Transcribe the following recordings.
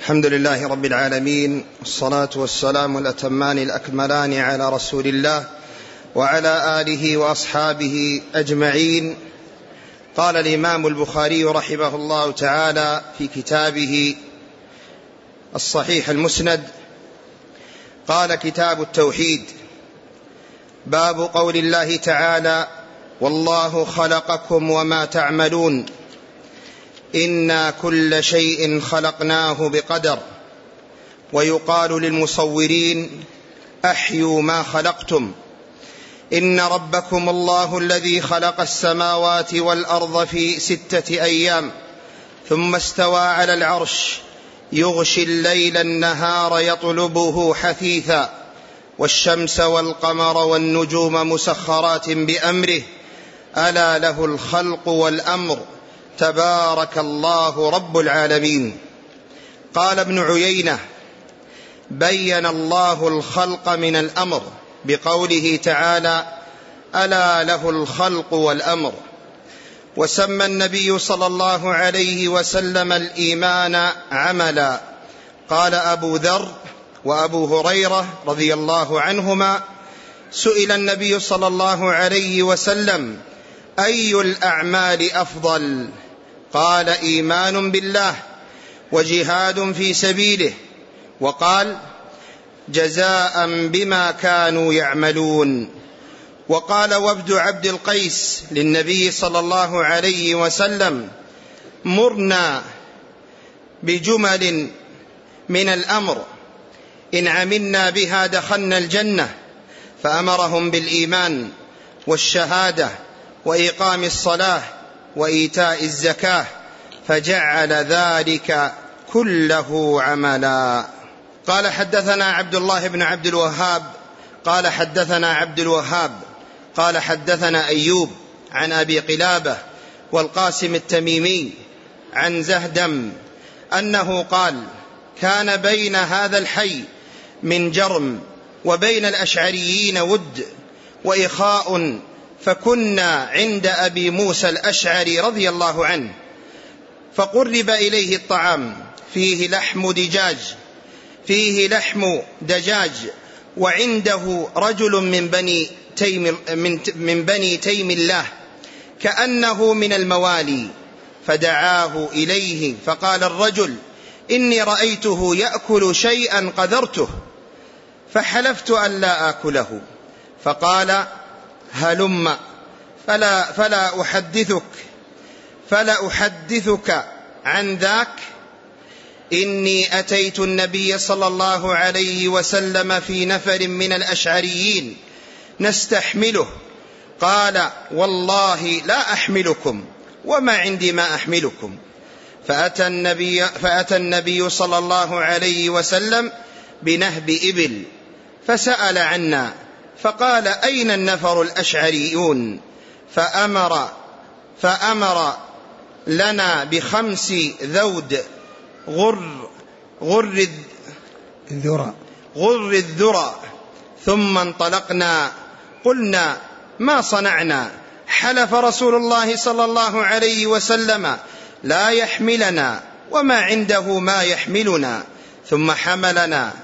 الحمد لله رب العالمين، والصلاة والسلام الأتمان الأكملان على رسول الله وعلى آله وأصحابه أجمعين. قال الإمام البخاري رحمه الله تعالى في كتابه الصحيح المسند: قال كتاب التوحيد: باب قول الله تعالى: والله خلقكم وما تعملون، إنا كل شيء خلقناه بقدر. ويقال للمصورين: أحيوا ما خلقتم، إن ربكم الله الذي خلق السماوات والأرض في 6 أيام ثم استوى على العرش يغشي الليل النهار يطلبه حثيثا، والشمس والقمر والنجوم مسخرات بأمره، ألا له الخلق والأمر، تبارك الله رب العالمين. قال ابن عيينة: بين الله الخلق من الأمر بقوله تعالى: ألا له الخلق والأمر. وسمى النبي صلى الله عليه وسلم الإيمان عملا. قال أبو ذر وأبو هريرة رضي الله عنهما: سئل النبي صلى الله عليه وسلم: أي الأعمال أفضل؟ قال: إيمان بالله وجهاد في سبيله. وقال: جزاء بما كانوا يعملون. وقال وفد عبد القيس للنبي صلى الله عليه وسلم: مرنا بجمل من الأمر، إن عملنا بها دخلنا الجنة. فأمرهم بالإيمان والشهادة وإقام الصلاة وإيتاء الزكاة، فجعل ذلك كله عملا. قال: حدثنا عبد الله بن عبد الوهاب قال حدثنا عبد الوهاب قال حدثنا أيوب عن أبي قلابة والقاسم التميمي عن زهدم أنه قال: كان بين هذا الحي من جرم وبين الأشعريين ود وإخاء، فكنا عند أبي موسى الأشعري رضي الله عنه، فقرب إليه الطعام فيه لحم دجاج، وعنده رجل من بني تيم الله كأنه من الموالي، فدعاه إليه، فقال الرجل: إني رأيته يأكل شيئا قذرته فحلفت أن لا آكله. فقال: هلم فلا أحدثك عن ذاك. إني أتيت النبي صلى الله عليه وسلم في نفر من الأشعريين نستحمله، قال: والله لا أحملكم وما عندي ما أحملكم. فأتى النبي صلى الله عليه وسلم بنهب إبل فسأل عنا، فقال: أين النفر الأشعريون؟ فأمر لنا ب5 ذود غر الذرى، ثم انطلقنا. قلنا: ما صنعنا؟ حلف رسول الله صلى الله عليه وسلم لا يحملنا وما عنده ما يحملنا. ثم حملنا،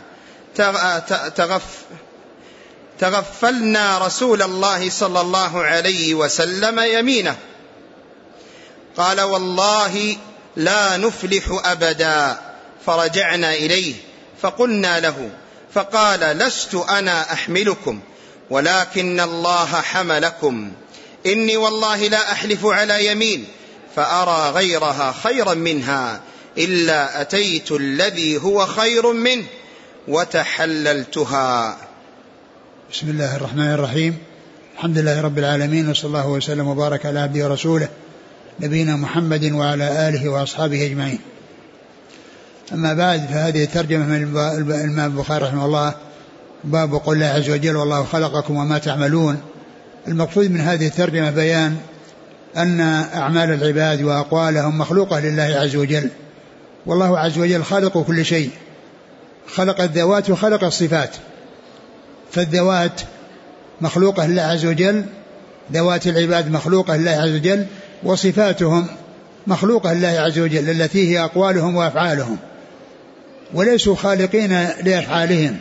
تغفلنا رسول الله صلى الله عليه وسلم يمينه. قال: والله لا نفلح أبدا. فرجعنا إليه فقلنا له، فقال: لست أنا أحملكم ولكن الله حملكم. إني والله لا أحلف على يمين فأرى غيرها خيرا منها إلا أتيت الذي هو خير منه وتحللتها. بسم الله الرحمن الرحيم. الحمد لله رب العالمين، وصلى الله وسلم وبارك على عبده ورسوله نبينا محمد وعلى آله وأصحابه أجمعين. أما بعد، فهذه الترجمة من الإمام البخاري رحمه الله: باب قول الله عز وجل: والله خلقكم وما تعملون. المقصود من هذه الترجمة بيان أن أعمال العباد وأقوالهم مخلوقة لله عز وجل، والله عز وجل خالق كل شيء، خلق الذوات وخلق الصفات. فالذوات مخلوقة لله عز وجل، ذوات العباد مخلوقة لله عز وجل، وصفاتهم مخلوقة لله عز وجل التي هي أقوالهم وأفعالهم. وليسوا خالقين لأفعالهم،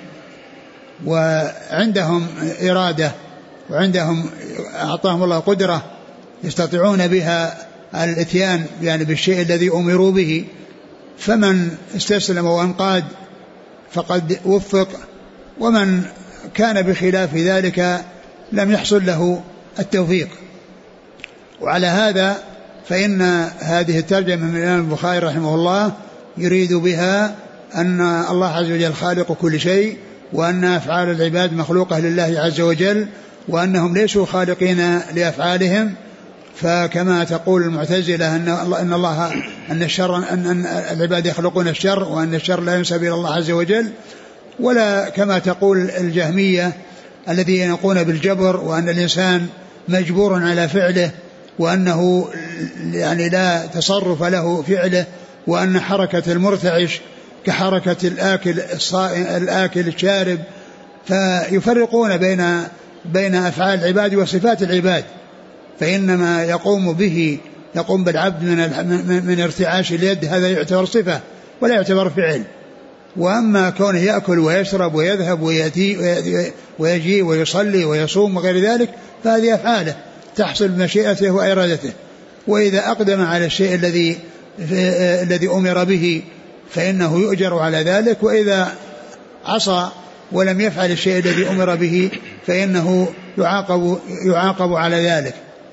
وعندهم إرادة، وعندهم أعطاهم الله قدرة يستطيعون بها الاتيان يعني بالشيء الذي أمروا به. فمن استسلم وانقاد فقد وفق، ومن كان بخلاف ذلك لم يحصل له التوفيق. وعلى هذا فإن هذه الترجمة من الإمام البخاري رحمه الله يريد بها أن الله عز وجل خالق كل شيء، وأن أفعال العباد مخلوقة لله عز وجل، وأنهم ليسوا خالقين لأفعالهم. فكما تقول المعتزلة أن الشر أن العباد يخلقون الشر، وأن الشر لا ينسب إلى الله عز وجل، ولا كما تقول الجهمية الذين يقولون بالجبر، وأن الإنسان مجبور على فعله، وأنه يعني لا تصرف له فعله، وأن حركة المرتعش كحركة الآكل الشارب. فيفرقون بين أفعال العباد وصفات العباد، فإنما يقوم بالعبد من ارتعاش اليد هذا يعتبر صفة ولا يعتبر فعل. وأما كونه يأكل ويشرب ويذهب ويجي ويصلي ويصوم وغير ذلك فهذه أفعاله تحصل بمشيئته وإرادته. وإذا أقدم على الشيء الذي أمر به فإنه يؤجر على ذلك، وإذا عصى ولم يفعل الشيء الذي أمر به فإنه يعاقب على ذلك.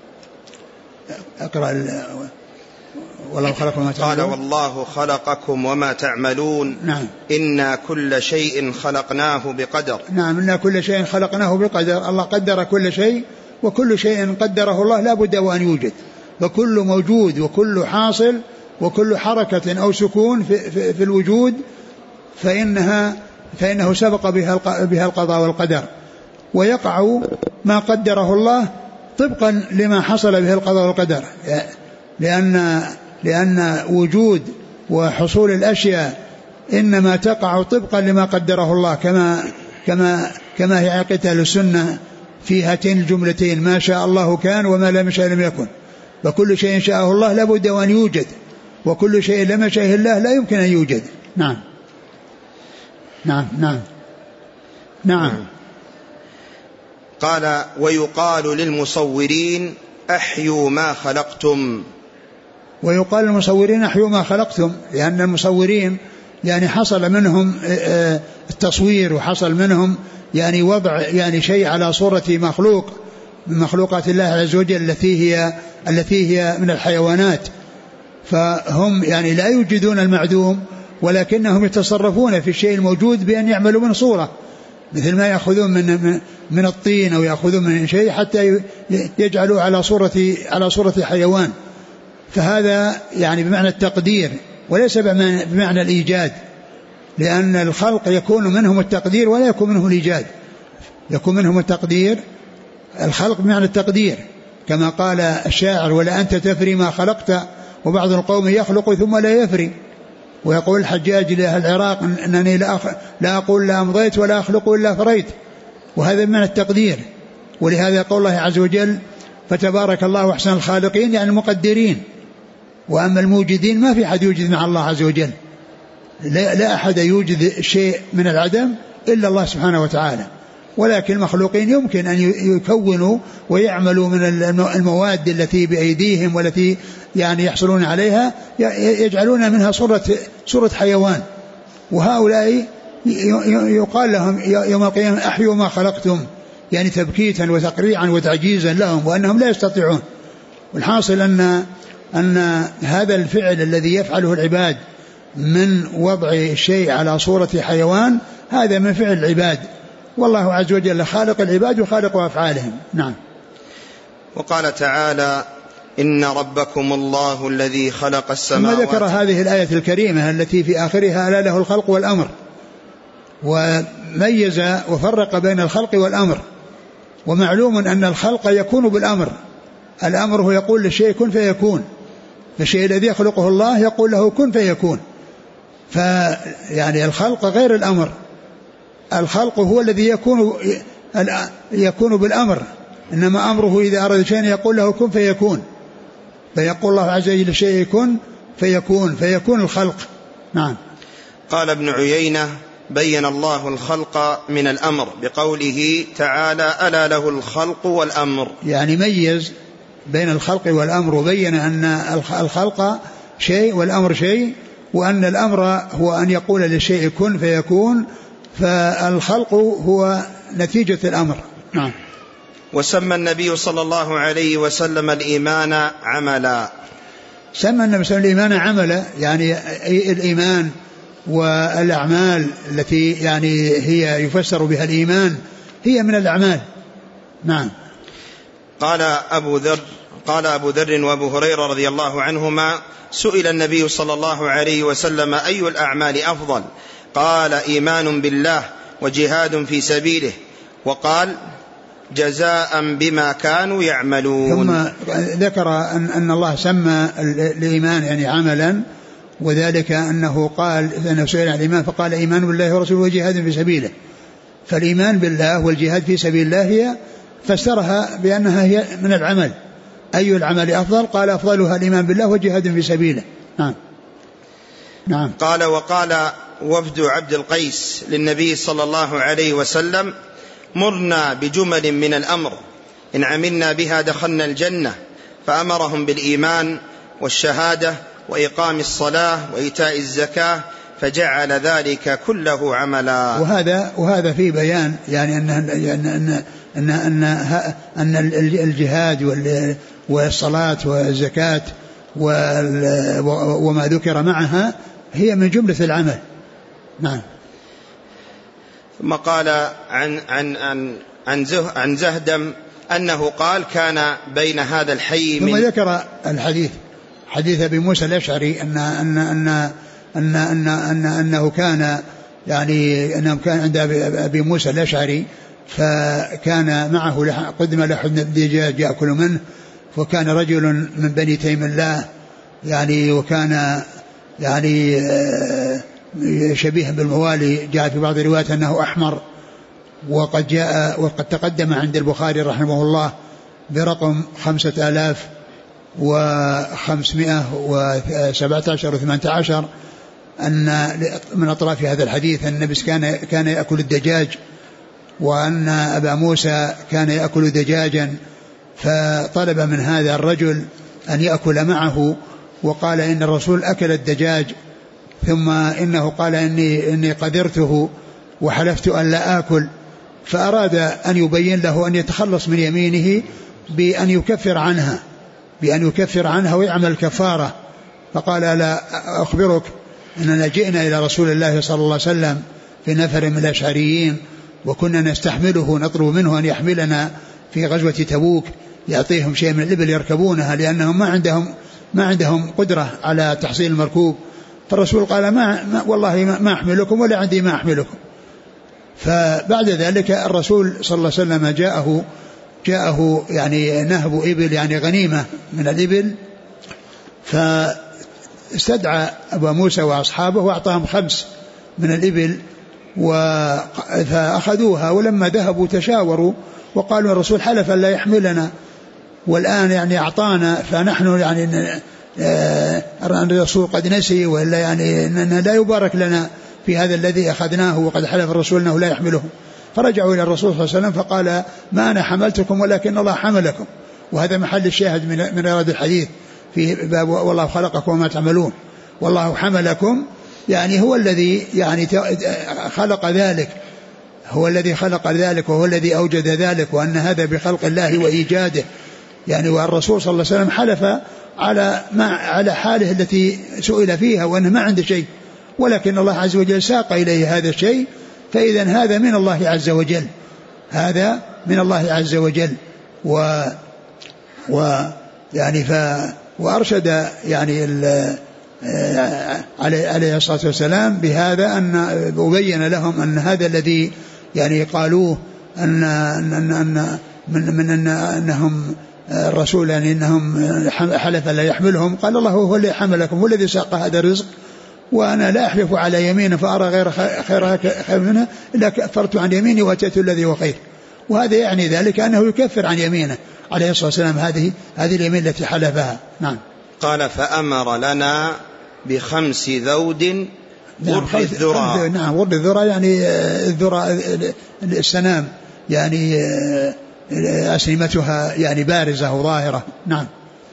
أقرأ والله خلقكم وما تعملون. قال والله خلقكم وما تعملون. نعم. إنا كل شيء خلقناه بقدر. نعم، إنا كل شيء خلقناه بقدر. الله قدر كل شيء، وكل شيء قدره الله لا بد وأن يوجد، وكل موجود وكل حاصل وكل حركة أو سكون في الوجود فإنه سبق بها القضاء والقدر، ويقع ما قدره الله طبقا لما حصل به القضاء والقدر، لأن وجود وحصول الأشياء إنما تقع طبقا لما قدره الله، كما هي عقيدة السنة في هاتين الجملتين: ما شاء الله كان وما لم يشاء لم يكن. وكل شيء شاءه الله لا بد وأن يوجد، وكل شيء لم يشاء الله لا يمكن أن يوجد. نعم نعم نعم نعم. قال ويقال للمصورين أحيوا ما خلقتم. ويقال للمصورين أحيوا ما خلقتم، لأن المصورين يعني حصل منهم التصوير، وحصل منهم يعني وضع يعني شيء على صورة مخلوق من مخلوقات الله عز وجل التي هي من الحيوانات. فهم يعني لا يوجدون المعدوم، ولكنهم يتصرفون في الشيء الموجود بأن يعملوا من صورة، مثل ما يأخذون من الطين أو يأخذون من شيء حتى يجعلوه على صورة حيوان. فهذا يعني بمعنى التقدير وليس بمعنى الإيجاد، لأن الخلق يكون منهم التقدير ولا يكون منهم الإيجاد. يكون منهم التقدير، الخلق بمعنى التقدير، كما قال الشاعر: ولا أنت تفري ما خلقت وبعض القوم يخلق ثم لا يفري. ويقول الحجاج لأهل العراق: أنني لا أقول لا أمضيت ولا أخلق إلا فريت. وهذا من التقدير. ولهذا قول الله عز وجل: فتبارك الله أحسن الخالقين، يعني المقدرين. وأما الموجدين ما في أحد يوجد مع الله عز وجل، لا أحد يوجد شيء من العدم إلا الله سبحانه وتعالى. ولكن المخلوقين يمكن أن يكونوا ويعملوا من المواد التي بأيديهم والتي يعني يحصلون عليها، يجعلون منها صورة حيوان. وهؤلاء يقال لهم يوم القيامة: أحيوا ما خلقتم، يعني تبكيتا وتقريعا وتعجيزا لهم، وأنهم لا يستطيعون. والحاصل أن هذا الفعل الذي يفعله العباد من وضع الشيء على صورة حيوان هذا من فعل العباد، والله عز وجل خالق العباد وخالق أفعالهم. نعم. وقال تعالى: إن ربكم الله الذي خلق السماوات. ثم ذكر هذه الآية الكريمة التي في آخرها: ألا له الخلق والأمر، وميز وفرق بين الخلق والأمر. ومعلوم أن الخلق يكون بالأمر، الأمر هو يقول للشيء كن فيكون، فالشيء الذي يخلقه الله يقول له كن فيكون. فيعني الخلق غير الأمر، الخلق هو الذي يكون بالأمر، إنما أمره إذا أراد شيئا يقول له كن فيكون، فيقول الله عز وجل الشيء كن فيكون الخلق. نعم. قال ابن عيينة: بين الله الخلق من الأمر بقوله تعالى: ألا له الخلق والأمر. يعني ميز بين الخلق والأمر، وبين أن الخلق شيء والأمر شيء، وأن الأمر هو أن يقول للشيء كن فيكون، فالخلق هو نتيجة الأمر. نعم. وسمى النبي صلى الله عليه وسلم الإيمان عملا. سمى النبي صلى الله عليه وسلم الإيمان عملا، يعني الإيمان والأعمال التي يعني هي يفسر بها الإيمان هي من الأعمال. نعم. قال أبو ذر وأبو هريرة رضي الله عنهما: سئل النبي صلى الله عليه وسلم: أي الأعمال أفضل؟ قال: إيمان بالله وجهاد في سبيله. وقال: جزاء بما كانوا يعملون. ثم ذكر أن الله سمى الإيمان يعني عملا، وذلك أنه قال أنه سئل عن الإيمان فقال: إيمان بالله ورسوله وجهاد في سبيله. فالإيمان بالله والجهاد في سبيل الله هي فسرها بأنها هي من العمل. أي العمل أفضل؟ قال: أفضلها الإيمان بالله وجهاد في سبيله. نعم. نعم. قال: وقال وفد عبد القيس للنبي صلى الله عليه وسلم: مرنا بجمل من الأمر إن عملنا بها دخلنا الجنة. فأمرهم بالإيمان والشهادة وإقام الصلاة وإيتاء الزكاة، فجعل ذلك كله عملا. وهذا في بيان يعني أن الجهاد والصلاة والزكاة وما ذكر معها هي من جملة العمل. نعم. ثم قال عن زهدم أنه قال: كان بين هذا الحي ثم ذكر الحديث حديث أبي موسى الأشعري أنه كان يعني أنه كان عند أبي موسى الأشعري، فكان معه قدم لحم الدجاج يأكل منه، وكان رجل من بني تيم الله يعني، وكان يعني شبيه بالموالي. جاء في بعض الروايات أنه أحمر، وقد تقدم عند البخاري رحمه الله برقم 5517 و18 أن من أطراف هذا الحديث النبي كان يأكل الدجاج، وأن أبا موسى كان يأكل دجاجا، فطلب من هذا الرجل أن يأكل معه، وقال: إن الرسول أكل الدجاج، ثم إنه قال: إني قدرته وحلفت أن لا آكل. فأراد أن يبين له أن يتخلص من يمينه بأن يكفر عنها ويعمل كفارة. فقال: لا أخبرك أننا جئنا إلى رسول الله صلى الله عليه وسلم في نفر من الأشعريين، وكنا نستحمله نطلب منه أن يحملنا في غزوة تبوك، يعطيهم شيء من الإبل يركبونها، لأنهم ما عندهم قدرة على تحصيل المركوب. فالرسول قال: والله ما أحملكم ولا عندي ما أحملكم. فبعد ذلك الرسول صلى الله عليه وسلم جاءه يعني نهب إبل، يعني غنيمة من الإبل، فاستدعى أبا موسى وأصحابه وأعطاهم 5 من الإبل، فأخذوها. ولما ذهبوا تشاوروا وقالوا: الرسول حلف لا يحملنا، والآن يعني أعطانا، فنحن يعني الرسول قد نسي، وإلا يعني أننا لا يبارك لنا في هذا الذي أخذناه، وقد حلف الرسول أنه لا يحمله. فرجعوا إلى الرسول صلى الله عليه وسلم فقال: ما أنا حملتكم ولكن الله حملكم. وهذا محل الشاهد من إيراد الحديث في باب والله خلقكم وما تعملون. والله حملكم يعني هو الذي يعني خلق ذلك، هو الذي خلق ذلك، وهو الذي أوجد ذلك، وأن هذا بخلق الله وإيجاده يعني. والرسول صلى الله عليه وسلم حلف على حاله التي سئل فيها وأنه ما عنده شيء، ولكن الله عز وجل ساق إليه هذا الشيء، فإذا هذا من الله عز وجل، هذا من الله عز وجل. يعني وأرشد يعني عليه الصلاة والسلام بهذا، أن وبين لهم أن هذا الذي يعني قالوه أنهم الرسول يعني أنهم حلف لا يحملهم، قال: الله هو الذي حملكم، هو الذي ساق هذا الرزق، وأنا لا أحلف على يمين فأرى غير خير منها إلا كفرت عن يميني وأتيت الذي هو خير. وهذا يعني ذلك أنه يكفر عن يمينه عليه الصلاة والسلام هذه اليمين التي حلفها. نعم. قال: فأمر لنا ب5 ذود غر الذرى. نعم غر الذرى يعني الذرى السنام يعني أسنمتها يعني بارزة وظاهرة. نعم.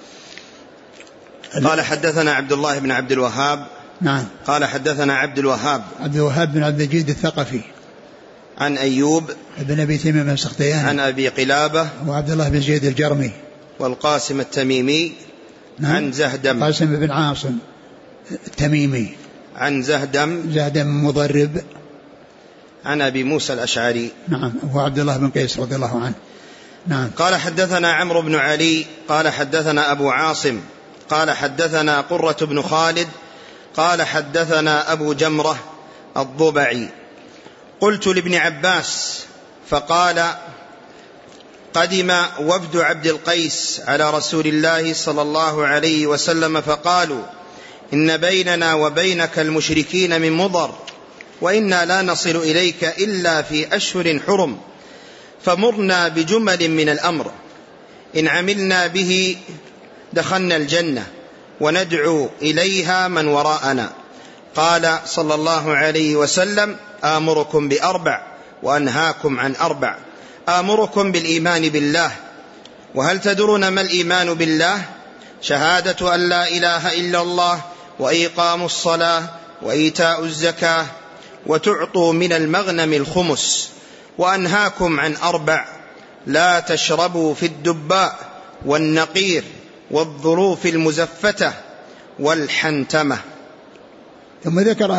قال حدثنا عبد الله بن عبد الوهاب. نعم. قال حدثنا عبد الوهاب بن عبد المجيد الثقفي عن أيوب بن أبي تميم السختياني عن أبي قلابة وعبد الله بن زيد الجرمي والقاسم التميمي. نعم. عن زهدم قاسم بن عاصم التميمي عن زهدم مضرب عن أبي موسى الأشعري. نعم. هو عبد الله بن قيس رضي الله عنه. نعم. قال حدثنا عمرو بن علي قال حدثنا أبو عاصم قال حدثنا قرة بن خالد قال حدثنا أبو جمرة الضبعي قلت لابن عباس فقال قدم وفد عبد القيس على رسول الله صلى الله عليه وسلم فقالوا إن بيننا وبينك المشركين من مضر وإنا لا نصل إليك إلا في أشهر حرم فمرنا بجمل من الأمر إن عملنا به دخلنا الجنة وندعو إليها من وراءنا. قال صلى الله عليه وسلم آمركم بأربع وأنهاكم عن أربع آمركم بالإيمان بالله وهل تدرون ما الإيمان بالله؟ شهادة أن لا إله إلا الله وإقام الصلاة وإيتاء الزكاة وتعطوا من المغنم الخمس وأنهاكم عن أربع لا تشربوا في الدباء والنقير والظروف المزفتة والحنتمة. ثم ذكر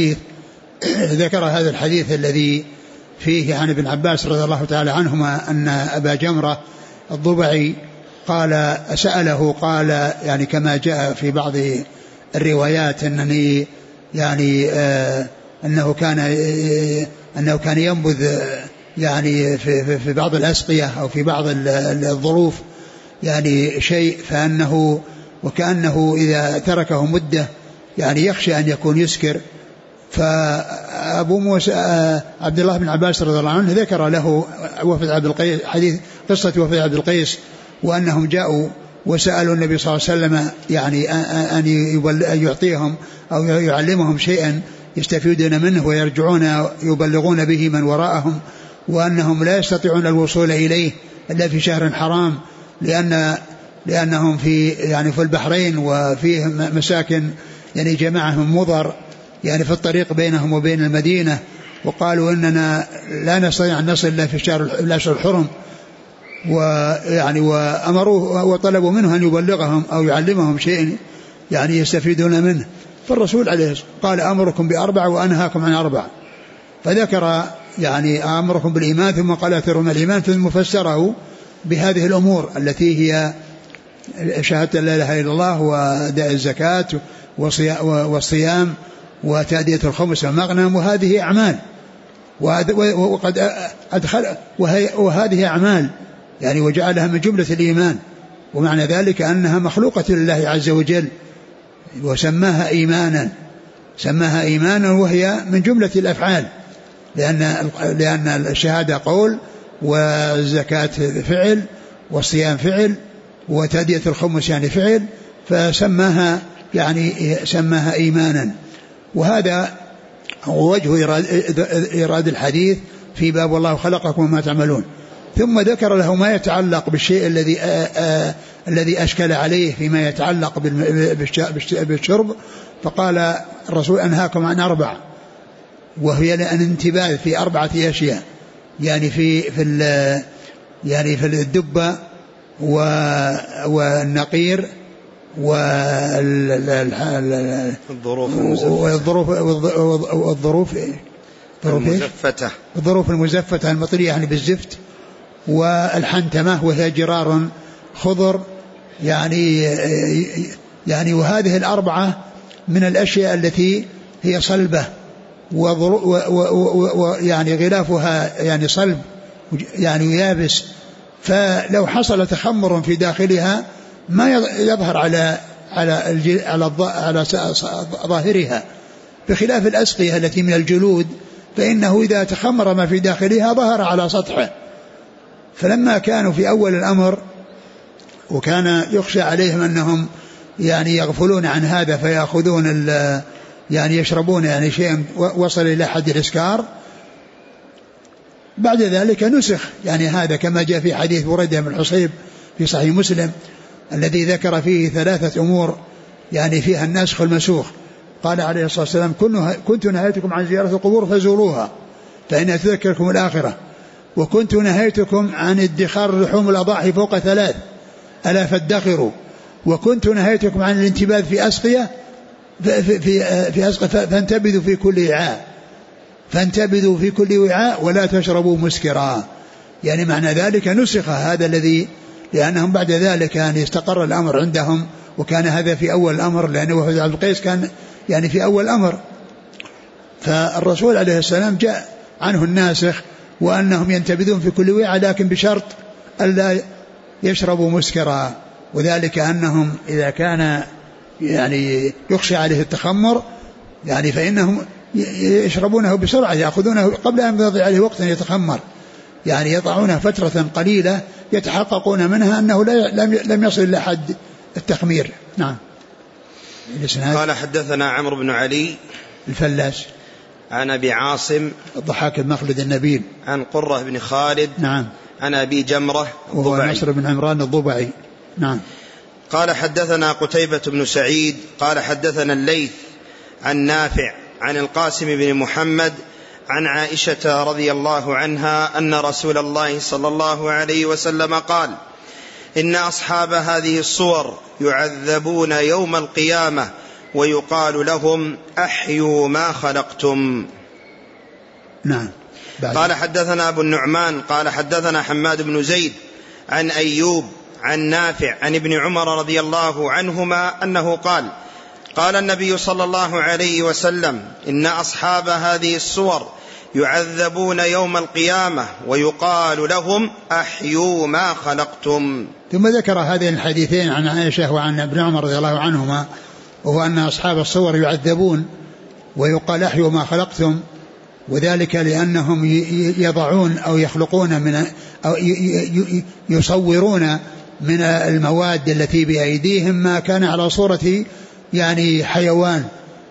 هذا الحديث الذي فيه عن ابن عباس رضي الله تعالى عنهما أن أبا جمرة الضبعي قال سأله قال يعني كما جاء في بعض الروايات أنني يعني أنه كان ينبذ يعني في بعض الأسقية أو في بعض الظروف يعني شيء فأنه وكأنه إذا تركه مدة يعني يخشى أن يكون يسكر. فأبو موسى عبد الله بن عباس رضي الله عنه ذكر له وفد عبد القيس حديث قصة وفد عبد القيس وأنهم جاءوا وسألوا النبي صلى الله عليه وسلم يعني أن يعطيهم أو يعلمهم شيئا يستفيدون منه ويرجعون يبلغون به من وراءهم وأنهم لا يستطيعون الوصول إليه إلا في شهر حرام لأنهم في البحرين وفيه مساكن يعني جماعة من مضر يعني في الطريق بينهم وبين المدينة وقالوا إننا لا نستطيع أن نصل إلا في الأشهر الحرم ويعني وأمروه وطلبوا منه أن يبلغهم أو يعلمهم شيء يعني يستفيدون منه. فالرسول عليه الصلاة والسلام قال أمركم بأربع وأنهاكم عن أربع فذكر يعني أمركم بالإيمان ثم قال أترون الإيمان ثم فسره بهذه الأمور التي هي شهادة لا إله إلا الله وأداء الزكاة والصيام وتأدية الخمس والمغنم وهذه أعمال وقد أدخل وهذه أعمال يعني وجعلها من جملة الإيمان ومعنى ذلك أنها مخلوقة لله عز وجل وسماها إيمانا وهي من جملة الأفعال لأن الشهادة قول والزكاة فعل والصيام فعل وتأدية الخمس يعني فعل فسماها إيمانا. وهذا وجه إيراد الحديث في باب والله خلقكم وما تعملون. ثم ذكر له ما يتعلق بالشيء الذي أشكل عليه فيما يتعلق بالشرب فقال الرسول أنهاكم عن أربع وهي الانتباه في أربعة أشياء يعني في الدبة والنقير والظروف المزفتة المطرية يعني بالزفت والحنتمة وهي جرار خضر يعني وهذه الأربعة من الأشياء التي هي صلبة ويعني غلافها يعني صلب يعني يابس فلو حصل تخمر في داخلها ما يظهر على ظاهرها بخلاف الأسقية التي من الجلود فإنه إذا تخمر ما في داخلها ظهر على سطحه. فلما كانوا في أول الأمر وكان يخشى عليهم أنهم يعني يغفلون عن هذا فيأخذون يعني يشربون يعني شيء وصل إلى حد الإسكار. بعد ذلك نسخ يعني هذا كما جاء في حديث بريدة بن الحصيب في صحيح مسلم الذي ذكر فيه 3 أمور يعني فيها الناسخ والمسوخ. قال عليه الصلاة والسلام كنت نهيتكم عن زيارة القبور فزوروها فإنها تذكركم الآخرة، وكنت نهيتكم عن ادخار لحوم الأضاحي فوق 3 ألا فادخروا، وكنت نهيتكم عن الانتباذ في أسقية فانتبذوا في كل وعاء، فانتبذوا في كل وعاء ولا تشربوا مسكرا. يعني معنى ذلك نسخ هذا الذي، لأنهم بعد ذلك يعني استقر الأمر عندهم، وكان هذا في أول الأمر، لأنه وفد عبد القيس كان يعني في أول الأمر. فالرسول عليه السلام جاء عنه الناسخ وأنهم ينتبذون في كل وعاء لكن بشرط ألا يشربوا مسكرا، وذلك أنهم إذا كان يعني يخشى عليه التخمر يعني فإنهم يشربونه بسرعة، يأخذونه قبل أن يضيع عليه وقت يتخمر، يعني يضعونه فترة قليلة يتحققون منها أنه لم يصل إلى حد التخمير. نعم. قال حدثنا عمرو بن علي الفلاس عن أبي عاصم الضحاك بن مخلد النبيل عن قرة بن خالد نعم عن أبي جمرة وهو نصر بن عمران الضبعي. نعم. قال حدثنا قتيبة بن سعيد قال حدثنا الليث عن نافع عن القاسم بن محمد عن عائشة رضي الله عنها أن رسول الله صلى الله عليه وسلم قال: إن أصحاب هذه الصور يعذبون يوم القيامة ويقال لهم أحيوا ما خلقتم. نعم. قال حدثنا أبو النعمان قال حدثنا حماد بن زيد عن أيوب عن نافع عن ابن عمر رضي الله عنهما أنه قال: قال النبي صلى الله عليه وسلم: إن أصحاب هذه الصور يعذبون يوم القيامة ويقال لهم أحيوا ما خلقتم. ثم ذكر هذين الحديثين عن عائشة وعن ابن عمر رضي الله عنهما، وهو أن أصحاب الصور يعذبون ويقال أحيوا ما خلقتم، وذلك لأنهم يضعون أو يخلقون من أو يصورون من المواد التي بأيديهم ما كان على صورة يعني حيوان.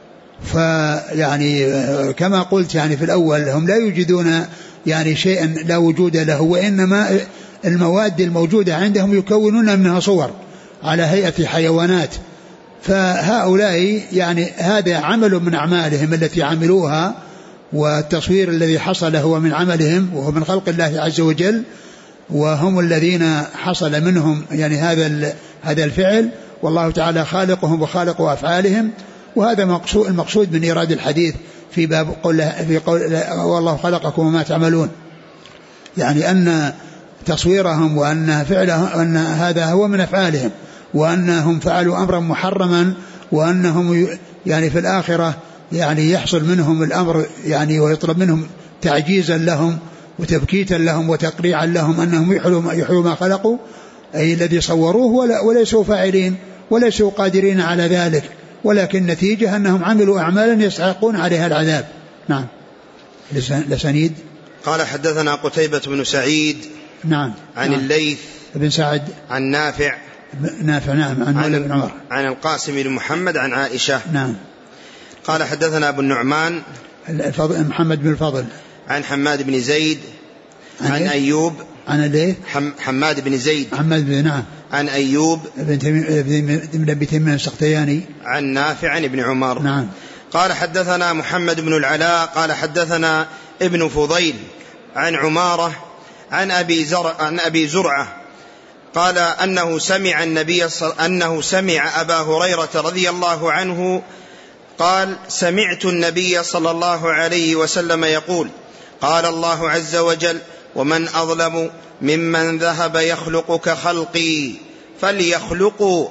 فيعني كما قلت يعني في الأول هم لا يوجدون يعني شيئا لا وجود له، وإنما المواد الموجودة عندهم يكونون منها صور على هيئة حيوانات. فهؤلاء يعني هذا عمل من أعمالهم التي عملوها، والتصوير الذي حصل هو من عملهم وهو من خلق الله عز وجل، وهم الذين حصل منهم يعني هذا الفعل، والله تعالى خالقهم وخالق أفعالهم. وهذا المقصود من إيراد الحديث في باب في قول والله خلقكم وما تعملون، يعني أن تصويرهم وأن فعلهم أن هذا هو من أفعالهم، وأنهم فعلوا أمرا محرما، وأنهم يعني في الآخرة يعني يحصل منهم الأمر يعني ويطلب منهم تعجيزا لهم وتبكيتا لهم وتقريعا لهم أنهم يحيوا ما خلقوا، أي الذي صوروه، وليسوا فاعلين وليسوا قادرين على ذلك، ولكن نتيجة أنهم عملوا أعمالا يستحقون عليها العذاب. نعم. لسنيد. قال حدثنا قتيبة بن سعيد نعم عن الليث بن سعد عن نافع نعم عن ابن عمر عن القاسم بن محمد عن عائشة. نعم. قال حدثنا أبو النعمان محمد بن الفضل عن حماد بن زيد عن أيوب عن الليث حماد بن زيد نعم عن أيوب بن أبي تيمية السختياني عن نافع عن ابن عمر. نعم. قال حدثنا محمد بن العلاء قال حدثنا ابن فضيل عن عمارة عن أبي زرعة قال أنه سمع أبا هريرة رضي الله عنه قال: سمعت النبي صلى الله عليه وسلم يقول: قال الله عز وجل: ومن أظلم ممن ذهب يخلق كخلقي فليخلقوا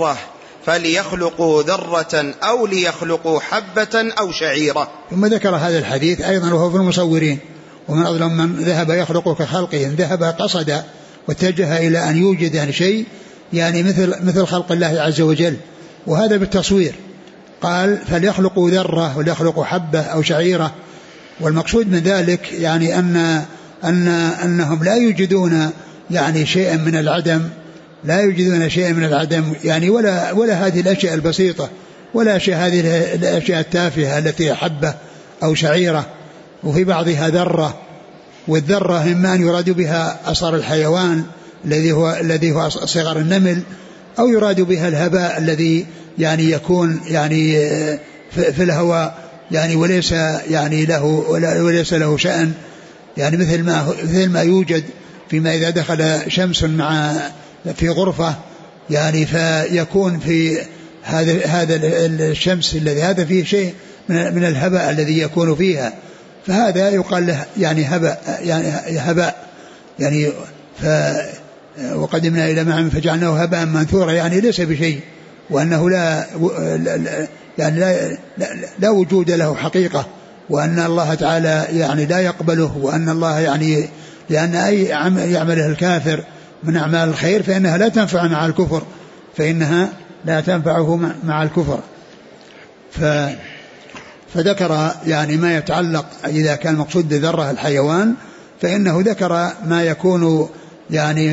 ذرة أو ليخلقوا حبة أو شعيرة. ثم ذكر هذا الحديث أيضا وهو في المصورين: ومن أظلم من ذهب يخلق كخلقه، ذهب قصد واتجه إلى أن يوجد يعني شيء يعني مثل خلق الله عز وجل، وهذا بالتصوير. قال: فليخلقوا ذرة وليخلقوا حبة أو شعيرة. والمقصود من ذلك يعني أنهم لا يوجدون يعني شيئا من العدم، يعني ولا هذه الأشياء البسيطة ولا أشياء هذه الأشياء التافهة التي حبة أو شعيرة، وفي بعضها ذرة، والذرة إما أن يراد بها أصغر الحيوان الذي هو صغر النمل، أو يراد بها الهباء الذي يعني يكون يعني في الهواء يعني وليس له شأن، يعني مثل ما يوجد فيما إذا دخل شمس في غرفة يعني فيكون في هذا الشمس الذي هذا فيه شيء من الهباء الذي يكون فيها، فهذا يقال له يعني هباء يعني وقدمنا إلى ما فجعلناه هباء منثورا، يعني ليس بشيء، وأنه لا وجود له حقيقة، وأن الله تعالى يعني لا يقبله، وأن الله يعني لأن أي عمل يعمله الكافر من أعمال الخير فإنها لا تنفع مع الكفر، فإنها لا تنفعه مع الكفر. فذكر يعني ما يتعلق إذا كان مقصود بذرة الحيوان، فإنه ذكر ما يكون يعني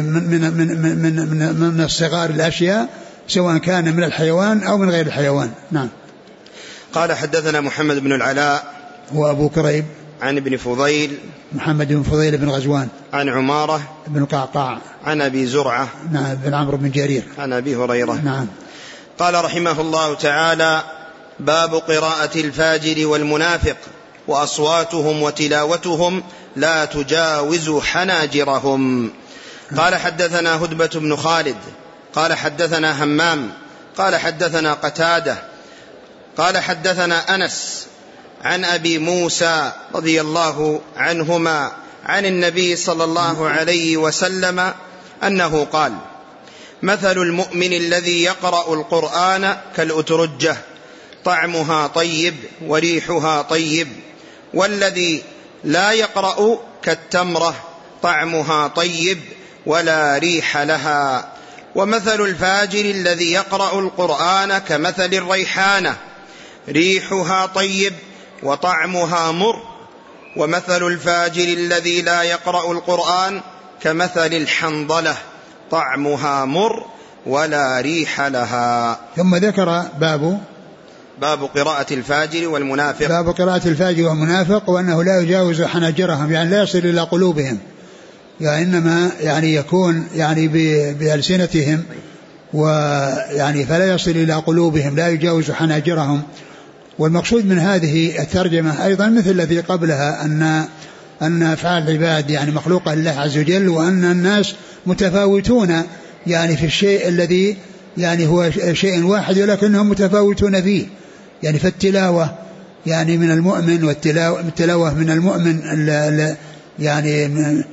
من الصغار الأشياء سواء كان من الحيوان أو من غير الحيوان. نعم. قال حدثنا محمد بن العلاء هو أبو كريب عن ابن فضيل محمد بن فضيل بن غزوان عن عمارة بن القعقاع عن أبي زرعة نعم بن عمرو بن جرير عن أبي هريرة. نعم. قال رحمه الله تعالى: باب قراءة الفاجر والمنافق وأصواتهم وتلاوتهم لا تجاوز حناجرهم. قال حدثنا هدبة بن خالد قال حدثنا همام قال حدثنا قتادة قال حدثنا أنس عن أبي موسى رضي الله عنهما عن النبي صلى الله عليه وسلم أنه قال: مثل المؤمن الذي يقرأ القرآن كالأترجة طعمها طيب وريحها طيب، والذي لا يقرأ كالتمرة طعمها طيب ولا ريح لها. ومثل الفاجر الذي يقرأ القرآن كمثل الريحانة ريحها طيب وطعمها مر. ومثل الفاجر الذي لا يقرأ القرآن كمثل الحنظلة طعمها مر ولا ريح لها. ثم ذكر باب قراءة الفاجر والمنافق. باب قراءة الفاجر والمنافق، وأنه لا يجاوز حناجرهم، يعني لا يصل إلى قلوبهم، يعني إنما يعني يكون يعني بألسنتهم، ويعني فلا يصل إلى قلوبهم، لا يجاوز حناجرهم. والمقصود من هذه الترجمة أيضا مثل الذي قبلها أن أفعال العباد يعني مخلوقة لله عز وجل، وأن الناس متفاوتون يعني في الشيء الذي يعني هو شيء واحد ولكنهم متفاوتون فيه، يعني فالتلاوة يعني من المؤمن، والتلاوة من المؤمن يعني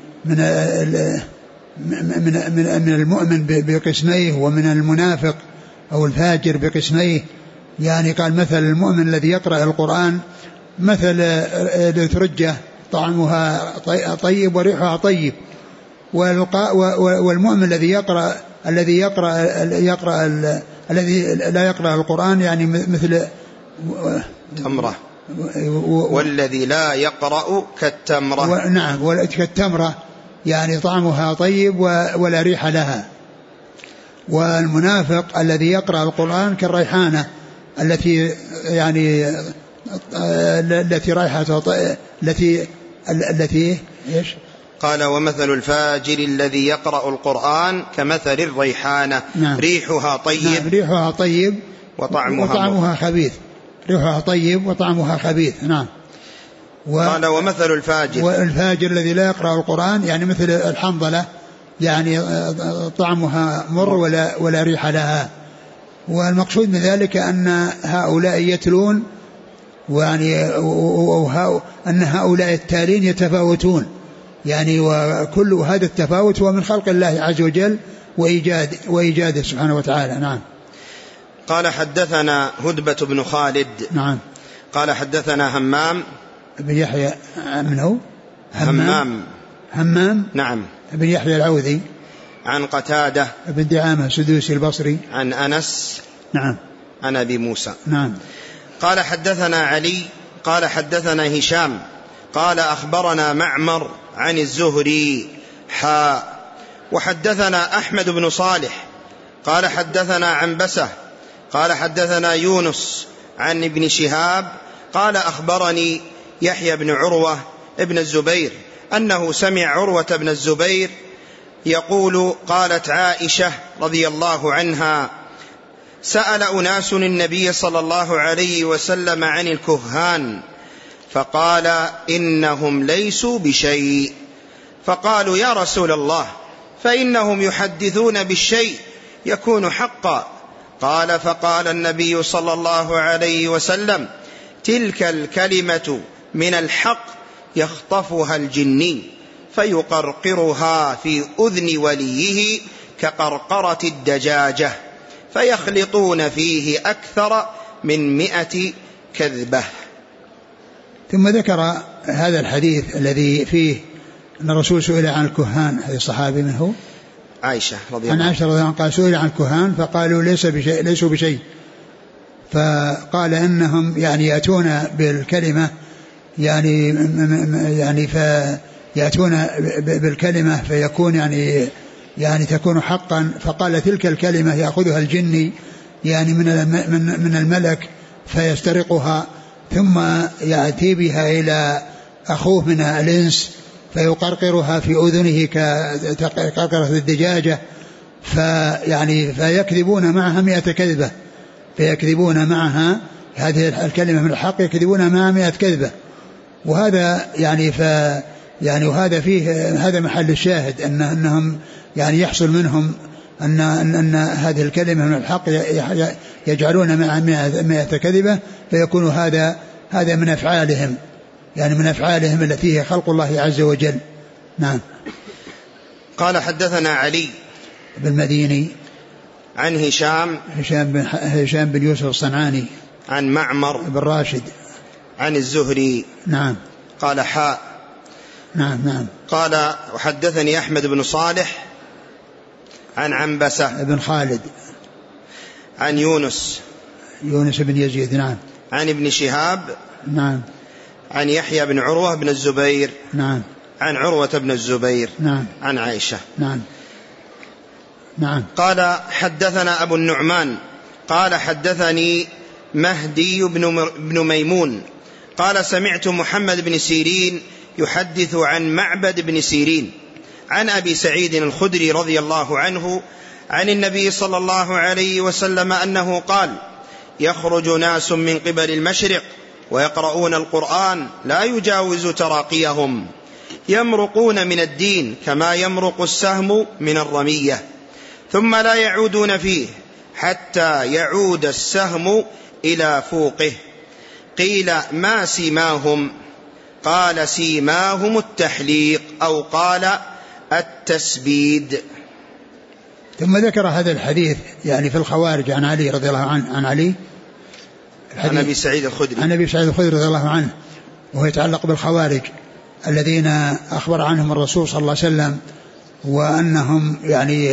من المؤمن بقسميه، ومن المنافق أو الفاجر بقسميه. يعني قال مثل المؤمن الذي يقرأ القرآن مثل الأترجة طعمها طيب وريحها طيب، والمؤمن الذي لا يقرأ القرآن يعني مثل تمرة، والذي لا يقرأ كالتمرة. نعم كالتمرة يعني طعمها طيب ولا ريح لها. والمنافق الذي يقرأ القرآن كالريحانة التي يعني التي رائحتها التي ايش؟ قال: ومثل الفاجر الذي يقرأ القرآن كمثل الريحانة. نعم. ريحها طيب. نعم. ريحها طيب وطعمها خبيث. ريحها طيب وطعمها خبيث. نعم. قال: ومثل الفاجر، والفاجر الذي لا يقرأ القرآن يعني مثل الحنظلة يعني طعمها مر ولا ريح لها. والمقصود من ذلك أن هؤلاء يتلون، ويعني أن هؤلاء التالين يتفاوتون، يعني وكل هذا التفاوت هو من خلق الله عز وجل وإيجاده سبحانه وتعالى. نعم. قال حدثنا هدبة بن خالد. نعم. قال حدثنا همام بن يحيى. من هو؟ همام. نعم. بن يحيى العوذي. عن قتادة بن دعامة السدوسي البصري. عن أنس. نعم. عن أبي موسى. نعم. قال حدثنا علي قال حدثنا هشام قال أخبرنا معمر عن الزهري وحدثنا أحمد بن صالح قال حدثنا عنبسة قال حدثنا يونس عن ابن شهاب قال أخبرني يحيى بن عروة ابن الزبير أنه سمع عروة بن الزبير يقول قالت عائشة رضي الله عنها سأل أناس النبي صلى الله عليه وسلم عن الكهان فقال إنهم ليسوا بشيء، فقالوا يا رسول الله فإنهم يحدثون بالشيء يكون حقا. قال فقال النبي صلى الله عليه وسلم تلك الكلمة من الحق يخطفها الجني فيقرقرها في أذن وليه كقرقرة الدجاجة فيخلطون فيه أكثر من 100 كذبة. ثم ذكر هذا الحديث الذي فيه أن الرسول سئل عن الكهان. هذا الصحابي من هو؟ عائشة رضي الله عنها قال سئل عن الكهان فقالوا ليسوا بشيء، فقال إنهم يعني يأتون بالكلمة يعني فيأتون بالكلمة فيكون يعني تكون حقا. فقال تلك الكلمة يأخذها الجني يعني من الملك فيسترقها ثم يأتي بها إلى أخوه من الإنس فيقرقرها في أذنه كقرقرة الدجاجة فيكذبون معها 100 كذبة، فيكذبون معها هذه الكلمة من الحق يكذبون معها 100 كذبة. وهذا وهذا فيه هذا محل الشاهد أنهم يعني يحصل منهم أن هذه الكلمة من الحق يجعلون معها 100 كذبة، فيكون هذا من أفعالهم يعني من أفعالهم التي هي خلق الله عز وجل. نعم. قال حدثنا علي بن مديني عن هشام بن يوسف الصنعاني عن معمر بن راشد عن الزهري. نعم. قال حاء. نعم. قال وحدثني أحمد بن صالح عن عنبسة بن خالد عن يونس بن يزيد. نعم. عن ابن شهاب. نعم. عن يحيى بن عروة بن الزبير. نعم. عن عروة بن الزبير. نعم. عن عائشة. نعم. قال حدثنا أبو النعمان قال حدثني مهدي بن ميمون قال سمعت محمد بن سيرين يحدث عن معبد بن سيرين عن أبي سعيد الخدري رضي الله عنه عن النبي صلى الله عليه وسلم أنه قال يخرج ناس من قبل المشرق ويقرؤون القرآن لا يجاوز تراقيهم يمرقون من الدين كما يمرق السهم من الرمية ثم لا يعودون فيه حتى يعود السهم إلى فوقه. قيل ما سيماهم؟ قال سيماهم التحليق أو قال التسبيد. ثم ذكر هذا الحديث يعني في الخوارج عن علي رضي الله عنه عن أبي سعيد الخدري رضي الله عنه، وهو يتعلق بالخوارج الذين أخبر عنهم الرسول صلى الله عليه وسلم وأنهم يعني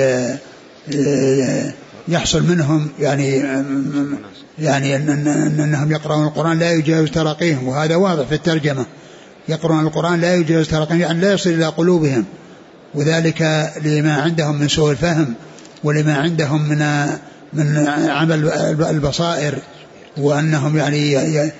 يحصل منهم يعني أنهم يقرؤون القرآن لا يجاوز تراقيهم، وهذا واضح في الترجمة. يقرؤون القرآن لا يجاوز تراقيهم يعني لا يصل إلى قلوبهم، وذلك لما عندهم من سوء الفهم ولما عندهم من عمل البصائر، وأنهم يعني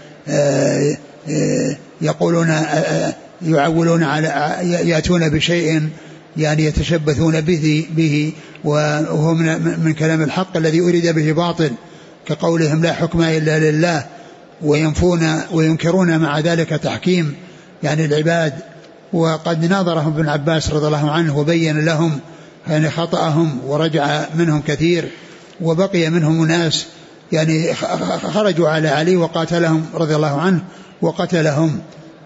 يقولون يعولون على يأتون بشيء يعني يتشبثون به وهو من كلام الحق الذي أريد به باطل، كقولهم لا حكم إلا لله، وينفون وينكرون مع ذلك تحكيم يعني العباد. وقد ناظرهم ابن عباس رضي الله عنه وبين لهم يعني خطأهم ورجع منهم كثير، وبقي منهم ناس يعني خرجوا على علي وقاتلهم رضي الله عنه وقتلهم.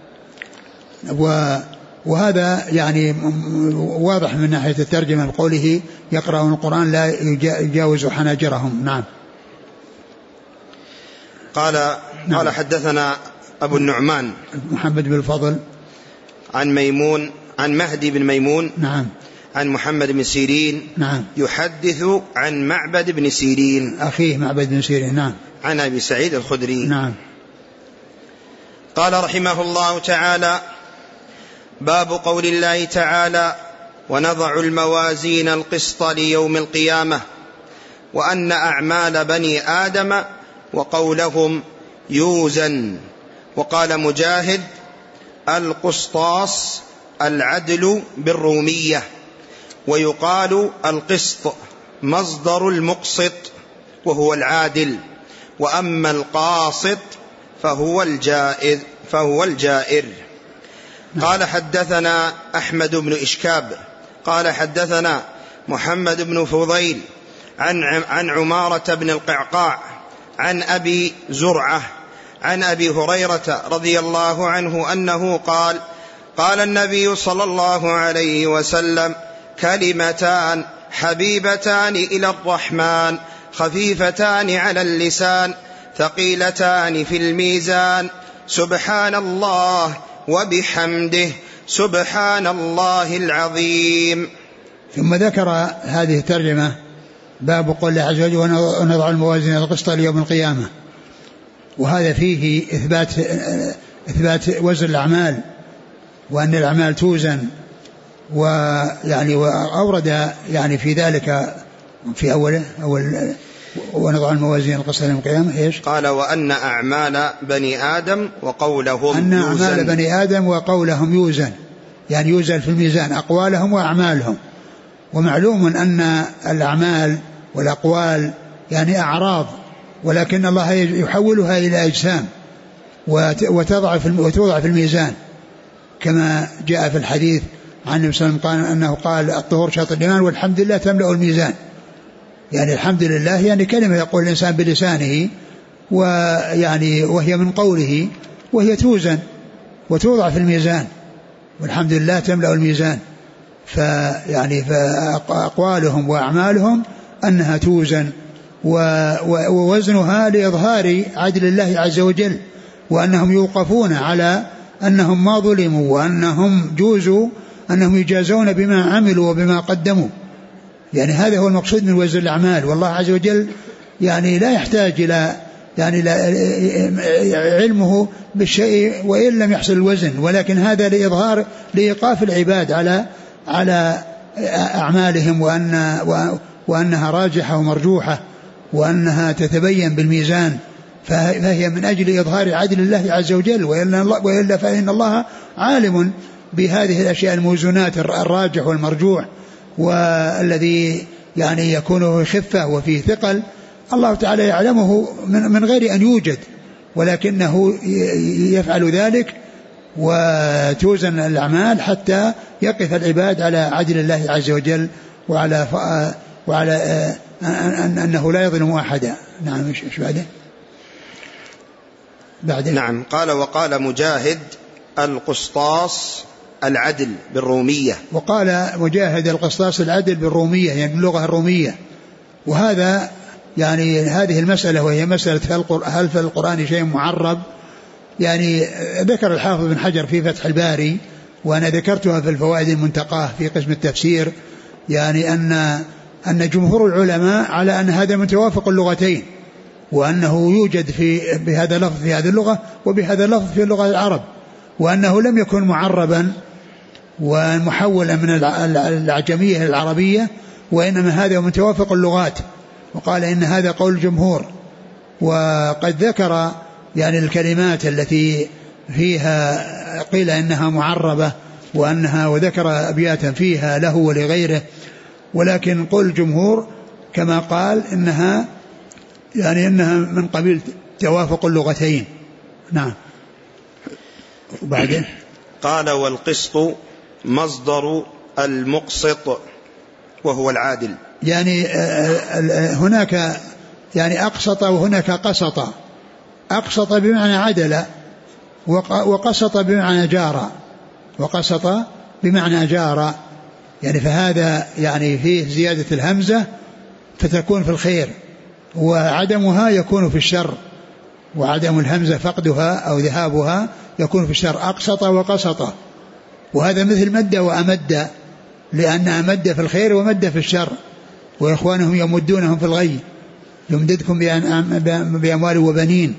وهذا يعني واضح من ناحية الترجمة بقوله يقرأون القرآن لا يجاوز حناجرهم. نعم. قال حدثنا أبو النعمان محمد بن الفضل عن مهدي بن ميمون. نعم. عن محمد بن سيرين. نعم. يحدث عن معبد بن سيرين أخيه معبد بن سيرين. نعم. عن أبي سعيد الخدري. نعم. قال رحمه الله تعالى باب قول الله تعالى ونضع الموازين القسط ليوم القيامة وأن أعمال بني آدم وقولهم يوزن. وقال مجاهد: القسطاس العدل بالرومية، ويقال القسط مصدر المقسط وهو العادل، وأما القاسط فهو الجائر. قال: حدثنا أحمد بن إشكاب قال: حدثنا محمد بن فضيل عن عمارة بن القعقاع عن أبي زرعة عن أبي هريرة رضي الله عنه أنه قال: قال النبي صلى الله عليه وسلم: كلمتان حبيبتان إلى الرحمن خفيفتان على اللسان ثقيلتان في الميزان، سبحان الله وبحمده سبحان الله العظيم. ثم ذكر هذه الترجمة: باب قول الله عز وجل: ونضع الموازين القسط ليوم القيامة. وهذا فيه إثبات وزن الأعمال، وأن الأعمال توزن. وأورد يعني في ذلك في أول ونضع الموازين القسط ليوم القيامة إيش؟ قال: وأن أعمال بني آدم وقولهم أن يوزن. أعمال بني آدم وقولهم يوزن، يعني يوزن في الميزان أقوالهم وأعمالهم. ومعلوم أن الأعمال والأقوال يعني أعراض، ولكن الله يحولها إلى أجسام وتوضع في الميزان، كما جاء في الحديث عن النبي صلى الله عليه وسلم أنه قال: الطهور شطر الإيمان والحمد لله تملأ الميزان. يعني الحمد لله يعني كلمة يقول الإنسان بلسانه، وهي من قوله، وهي توزن وتوضع في الميزان، والحمد لله تملأ الميزان. فأقوالهم وأعمالهم أنها توزن، ووزنها لإظهار عدل الله عز وجل، وأنهم يوقفون على أنهم ما ظلموا، وأنهم جوزوا أنهم يجازون بما عملوا وبما قدموا. يعني هذا هو المقصود من وزن الأعمال. والله عز وجل يعني لا يحتاج إلى علمه بالشيء وإن لم يحصل الوزن، ولكن هذا لإظهار لإيقاف العباد على أعمالهم، وأنها راجحة ومرجوحة، وأنها تتبين بالميزان، فهي من أجل إظهار عدل الله عز وجل. وإلا فإن الله عالم بهذه الأشياء، الموزونات الراجح والمرجوح، والذي يعني يكون في خفة وفي ثقل، الله تعالى يعلمه من غير أن يوجد، ولكنه يفعل ذلك وتوزن الأعمال حتى يقف العباد على عدل الله عز وجل، وعلى أنه لا يظلم أحدا. نعم. إيش بعده؟ نعم. قال: وقال مجاهد: القسطاس العدل بالرومية. وقال مجاهد: القسطاس العدل بالرومية، يعني باللغة الرومية. وهذا يعني هذه المسألة، وهي مسألة هل في القرآن شيء معرب، يعني ذكر الحافظ بن حجر في فتح الباري، وأنا ذكرتها في الفوائد المنتقاه في قسم التفسير، يعني أن جمهور العلماء على أن هذا متوافق اللغتين، وأنه يوجد بهذا اللفظ في هذه اللغة وبهذا اللفظ في اللغة العرب، وأنه لم يكن معربا ومحولا من العجمية العربية، وإنما هذا متوافق اللغات. وقال إن هذا قول الجمهور. وقد ذكر يعني الكلمات التي فيها قيل إنها معربة وذكر أبياتا فيها له ولغيره، ولكن قول الجمهور كما قال إنها من قبيل توافق اللغتين. نعم. وبعدين قال: والقسط مصدر المقسط وهو العادل. يعني هناك يعني أقسط وهناك قسط. أقسط بمعنى عدل، وقسط بمعنى جار، يعني فهذا يعني فيه زيادة الهمزة فتكون في الخير، وعدمها يكون في الشر، وعدم الهمزة فقدها أو ذهابها يكون في الشر. أقسط وقسط، وهذا مثل مد وأمد، لأن أمد في الخير ومد في الشر. وإخوانهم يمدونهم في الغي، يمددكم بأموال وبنين.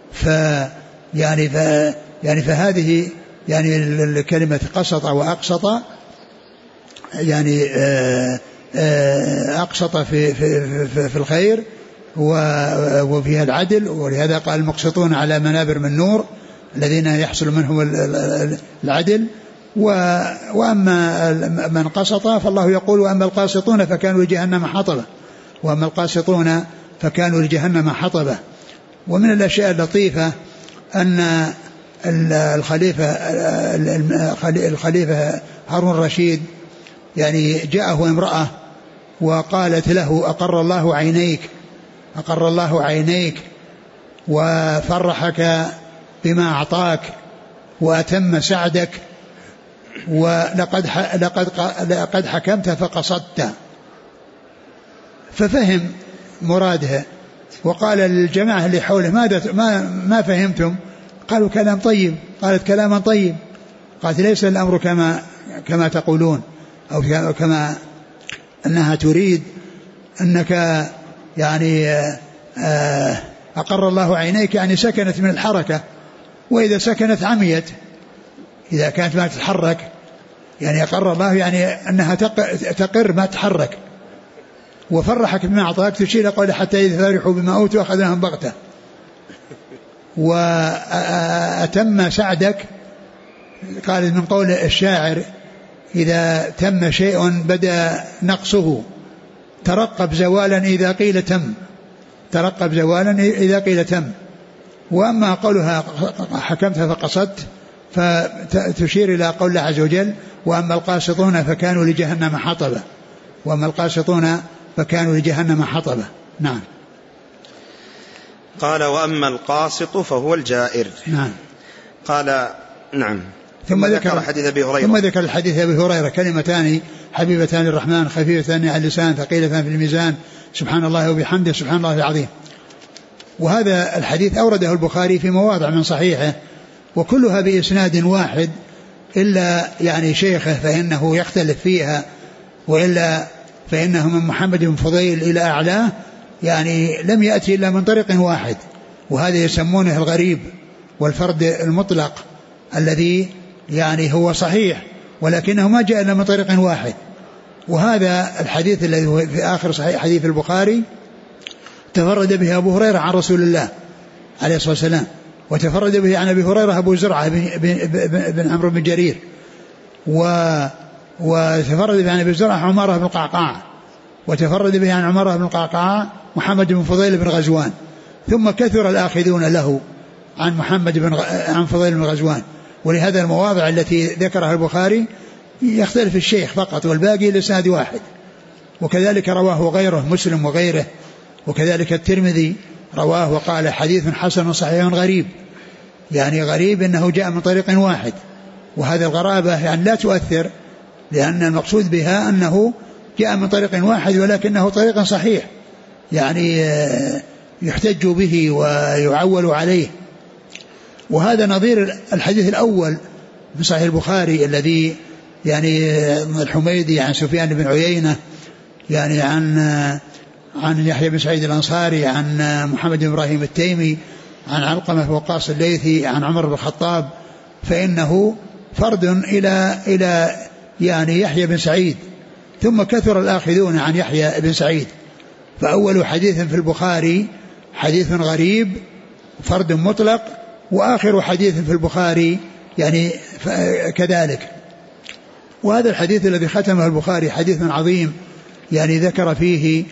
فهذه يعني الكلمة قسط وأقسط أقسط في الخير وفيها العدل، ولهذا قال المقسطون على منابر من نور الذين يحصل منهم العدل. وأما من قسط فالله يقول وأما القاسطون فكانوا لجهنم حطبا، وأما القاسطون فكانوا لجهنم حطبا. ومن الأشياء اللطيفة أن الخليفة هارون الرشيد يعني جاءه امرأة وقالت له أقر الله عينيك وفرحك بما أعطاك وأتم سعدك، ولقد حكمت فقصدت. ففهم مرادها وقال للجماعة اللي حوله ما فهمتم؟ قالوا كلام طيب. قالت كلاما طيب. قالت ليس الأمر كما تقولون، أو كما أنها تريد، أنك يعني أقر الله عينيك يعني سكنت من الحركة، وإذا سكنت عميت، إذا كانت ما تتحرك يعني أقر الله يعني أنها تقر ما تتحرك. وفرحك بما أعطاك تشير قوله حتى إذا فرحوا بما أوتوا أخذناهم بغتة. وأتم سعدك قال من قول الشاعر إذا تم شيء بدا نقصه ترقب زوالا إذا قيل تم. وأما قولها حكمت فقصدت فتشير إلى قول الله عز وجل وأما القاسطون فكانوا لجهنم حطبا. نعم. قال وأما القاسط فهو الجائر. نعم. قال نعم. ثم ذكر الحديث أبي هريرة كلمتان حبيبتان للرحمن خفيفتان على اللسان ثقيلتان في الميزان سبحان الله وبحمده سبحان الله العظيم. وهذا الحديث أورده البخاري في مواضع من صحيحه وكلها بإسناد واحد، إلا يعني شيخه فإنه يختلف فيها، وإلا فإنه من محمد بن فضيل إلى أعلاه يعني لم يأتي إلا من طريق واحد، وهذا يسمونه الغريب والفرد المطلق الذي يعني هو صحيح ولكنه ما جاء إلا من طريق واحد. وهذا الحديث الذي هو في آخر صحيح حديث البخاري تفرد به أبو هريرة عن رسول الله عليه الصلاة والسلام، وتفرد به عن أبي هريرة أبو زرعة بن عمرو بن جرير، وتفرد به عن أبي زرعة عمارة بن القعقاع، وتفرد به عن عمارة بن القعقاع محمد بن فضيل بن غزوان. ثم كثر الآخذون له عن فضيل بن غزوان. ولهذا المواضع التي ذكرها البخاري يختلف الشيخ فقط والباقي لسند واحد. وكذلك رواه غيره مسلم وغيره، وكذلك الترمذي رواه وقال حديث حسن صحيح غريب، يعني غريب إنه جاء من طريق واحد. وهذا الغرابة يعني لا تؤثر، لأن المقصود بها أنه جاء من طريق واحد ولكنه طريق صحيح يعني يحتج به ويعول عليه. وهذا نظير الحديث الأول من صحيح البخاري الذي يعني الحميدي عن سفيان بن عيينة يعني عن يحيى بن سعيد الأنصاري عن محمد بن إبراهيم التيمي عن علقمة وقاص الليثي عن عمر بن الخطاب، فإنه فرد إلى يعني يحيى بن سعيد. ثم كثر الآخذون عن يحيى بن سعيد، فأول حديث في البخاري حديث غريب فرد مطلق، وآخر حديث في البخاري يعني كذلك. وهذا الحديث الذي ختمه البخاري حديث عظيم، يعني ذكر فيه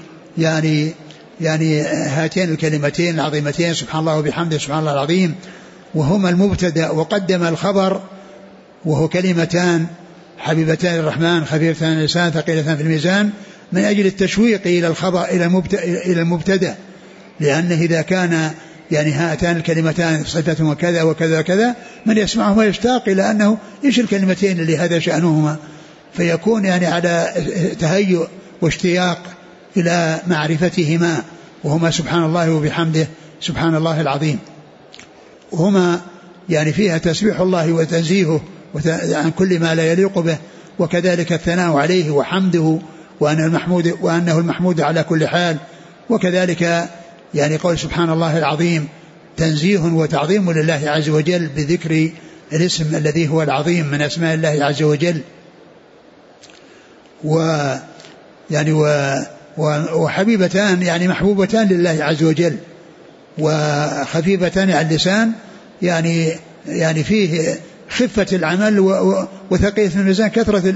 يعني هاتين الكلمتين العظيمتين سبحان الله وبحمده سبحان الله العظيم، وهما المبتدأ، وقدم الخبر وهو كلمتان حبيبتان للرحمن خفيفتان على اللسان ثقيلتان في الميزان، من أجل التشويق إلى الخبر إلى المبتدأ، لأنه إذا كان يعني هاتان الكلمتان صفة وكذا وكذا وكذا من يسمعهما يشتاق إلى أنه إيش الكلمتين اللي هذا شأنهما، فيكون يعني على تهيؤ واشتياق إلى معرفتهما، وهما سبحان الله وبحمده سبحان الله العظيم. وهما يعني فيها تسبيح الله وتنزيهه عن كل ما لا يليق به، وكذلك الثناء عليه وحمده وأنه المحمود على كل حال. وكذلك يعني قول سبحان الله العظيم تنزيه وتعظيم لله عز وجل بذكر الاسم الذي هو العظيم من أسماء الله عز وجل. يعني وحبيبتان يعني محبوبتان لله عز وجل، وخفيفتان على اللسان، يعني فيه خفة العمل وثقيلة الميزان، كثرة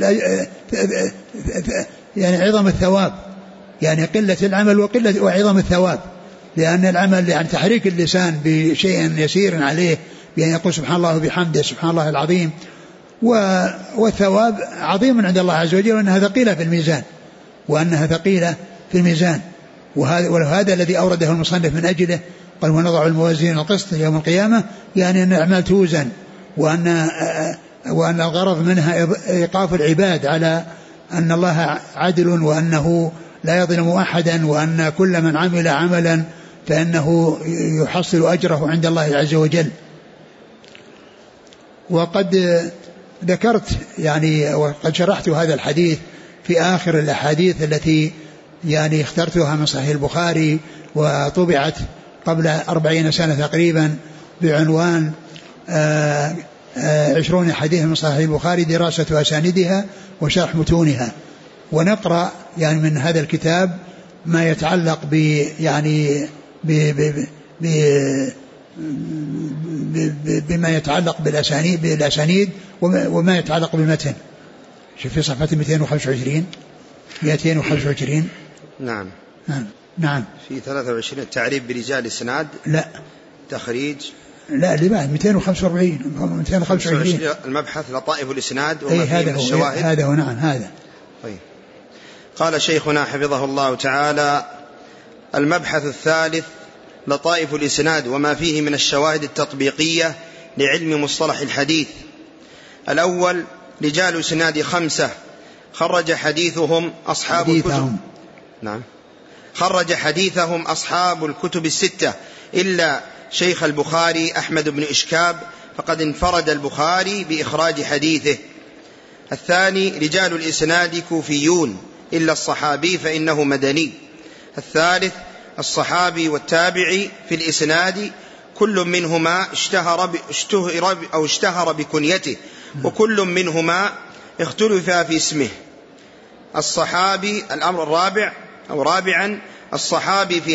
يعني عظم الثواب، يعني قلة العمل وعظم الثواب. لأن العمل يعني تحريك اللسان بشيء يسير عليه بأن يقول سبحان الله وبحمده سبحان الله العظيم، والثواب عظيم عند الله عز وجل، وأنها ثقيلة في الميزان. وهذا الذي أورده المصنف من أجله، قال ونضع الموازين القسط يوم القيامة، يعني أن الأعمال توزن، وأن الغرض منها إيقاف العباد على أن الله عدل، وأنه لا يظلم أحدا، وأن كل من عمل عملا فإنه يحصل أجره عند الله عز وجل. وقد ذكرت يعني وقد شرحت هذا الحديث في آخر الأحاديث التي يعني اخترتها من صحيح البخاري، وطبعت قبل 40 سنة تقريبا بعنوان 20 حديث من صحيح البخاري، دراسة أسانيدها وشرح متونها. ونقرأ يعني من هذا الكتاب ما يتعلق بما يتعلق بالأسانيد وما يتعلق بالمتن. شوف في صفحة 225. نعم في 23 التعريف برجال الإسناد، لا تخريج، لا اللي بعد 225 المبحث لطائف الإسناد وما فيه من الشواهد. هذا هو، نعم هذا. طيب. قال شيخنا حفظه الله تعالى: المبحث الثالث لطائف الإسناد وما فيه من الشواهد التطبيقية لعلم مصطلح الحديث. الأول: رجال الإسناد 5 خرج حديثهم أصحاب الكتب. نعم، خرج حديثهم أصحاب الكتب 6 إلا شيخ البخاري أحمد بن إشكاب، فقد انفرد البخاري بإخراج حديثه. الثاني: رجال الإسناد كوفيون إلا الصحابي فإنه مدني. الثالث: الصحابي والتابعي في الإسناد كل منهما اشتهر بكنيته، وكل منهما اختلف في اسمه. الصحابي. الأمر الرابع أو رابعا: الصحابي في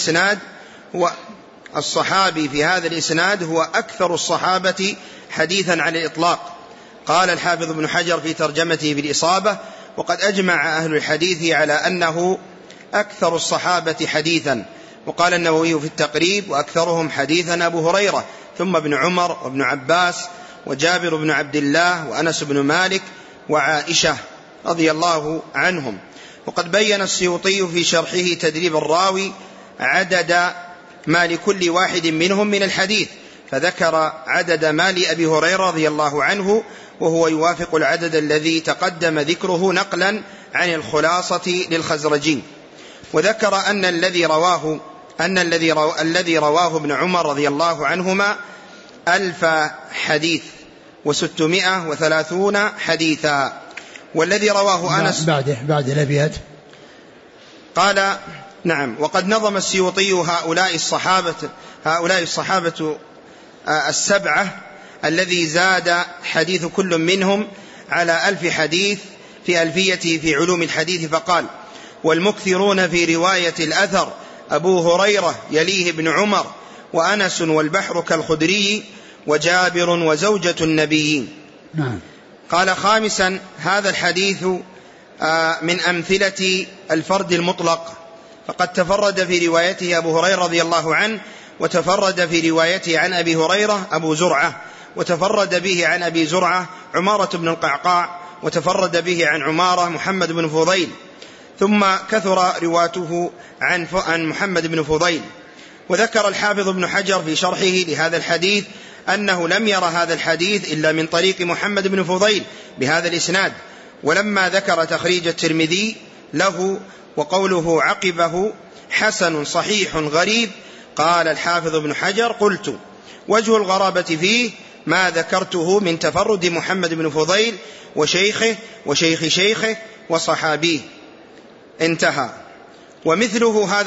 هذا الإسناد هو أكثر الصحابة حديثا على الإطلاق. قال الحافظ ابن حجر في ترجمته بالإصابة: وقد أجمع أهل الحديث على أنه أكثر الصحابة حديثا. وقال النووي في التقريب: وأكثرهم حديثا أبو هريرة، ثم ابن عمر وابن عباس وجابر بن عبد الله وأنس بن مالك وعائشة رضي الله عنهم. وقد بين السيوطي في شرحه تدريب الراوي عدد ما لكل واحد منهم من الحديث، فذكر عدد ما لأبي هريرة رضي الله عنه، وهو يوافق العدد الذي تقدم ذكره نقلا عن الخلاصة للخزرجي. وذكر أن الذي رواه ابن عمر رضي الله عنهما 1000 حديث و630 حديثا. والذي رواه أنس بعد الأبيات قال: نعم. وقد نظم السيوطي هؤلاء الصحابة 7 الذي زاد حديث كل منهم على 1000 حديث في ألفيته في علوم الحديث، فقال: والمكثرون في رواية الأثر أبو هريرة يليه ابن عمر وأنس والبحر كالخدري وجابر وزوجة النبيين. نعم. قال: خامسا: هذا الحديث من أمثلة الفرد المطلق، فقد تفرد في روايته أبو هريرة رضي الله عنه، وتفرد في روايته عن أبي هريرة أبو زرعة، وتفرد به عن أبي زرعة عمارة بن القعقاع، وتفرد به عن عمارة محمد بن فضيل، ثم كثر رواته عن محمد بن فضيل. وذكر الحافظ ابن حجر في شرحه لهذا الحديث أنه لم ير هذا الحديث إلا من طريق محمد بن فضيل بهذا الإسناد. ولما ذكر تخريج الترمذي له وقوله عقبه حسن صحيح غريب، قال الحافظ ابن حجر: قلت: وجه الغرابة فيه ما ذكرته من تفرد محمد بن فضيل وشيخه وشيخ شيخه وصحابيه. انتهى. ومثل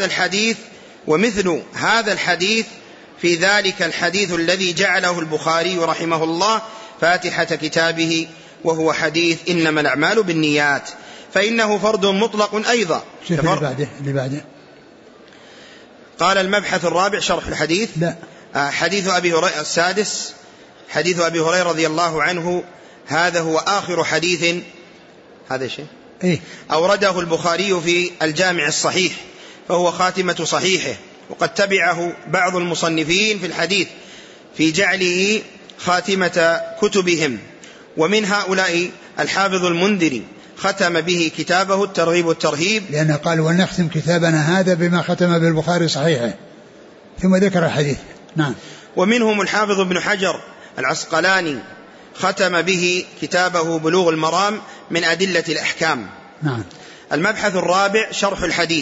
هذا الحديث في ذلك الحديث الذي جعله البخاري رحمه الله فاتحة كتابه، وهو حديث إنما الأعمال بالنيات، فإنه فرد مطلق أيضا. اللي بعده قال المبحث الرابع شرح الحديث. لا. حديث أبي هريرة السادس حديث أبي هريرة رضي الله عنه. هذا هو آخر حديث هذا شيء أورده البخاري في الجامع الصحيح، فهو خاتمة صحيحه، وقد تبعه بعض المصنفين في الحديث في جعله خاتمة كتبهم، ومن هؤلاء الحافظ المنذري ختم به كتابه الترغيب والترهيب، لأنه قال ونختم كتابنا هذا بما ختم بالبخاري صحيحه، ثم ذكر الحديث. نعم. ومنهم الحافظ ابن حجر العسقلاني ختم به كتابه بلوغ المرام من أدلة الأحكام. نعم. المبحث الرابع شرح الحديث.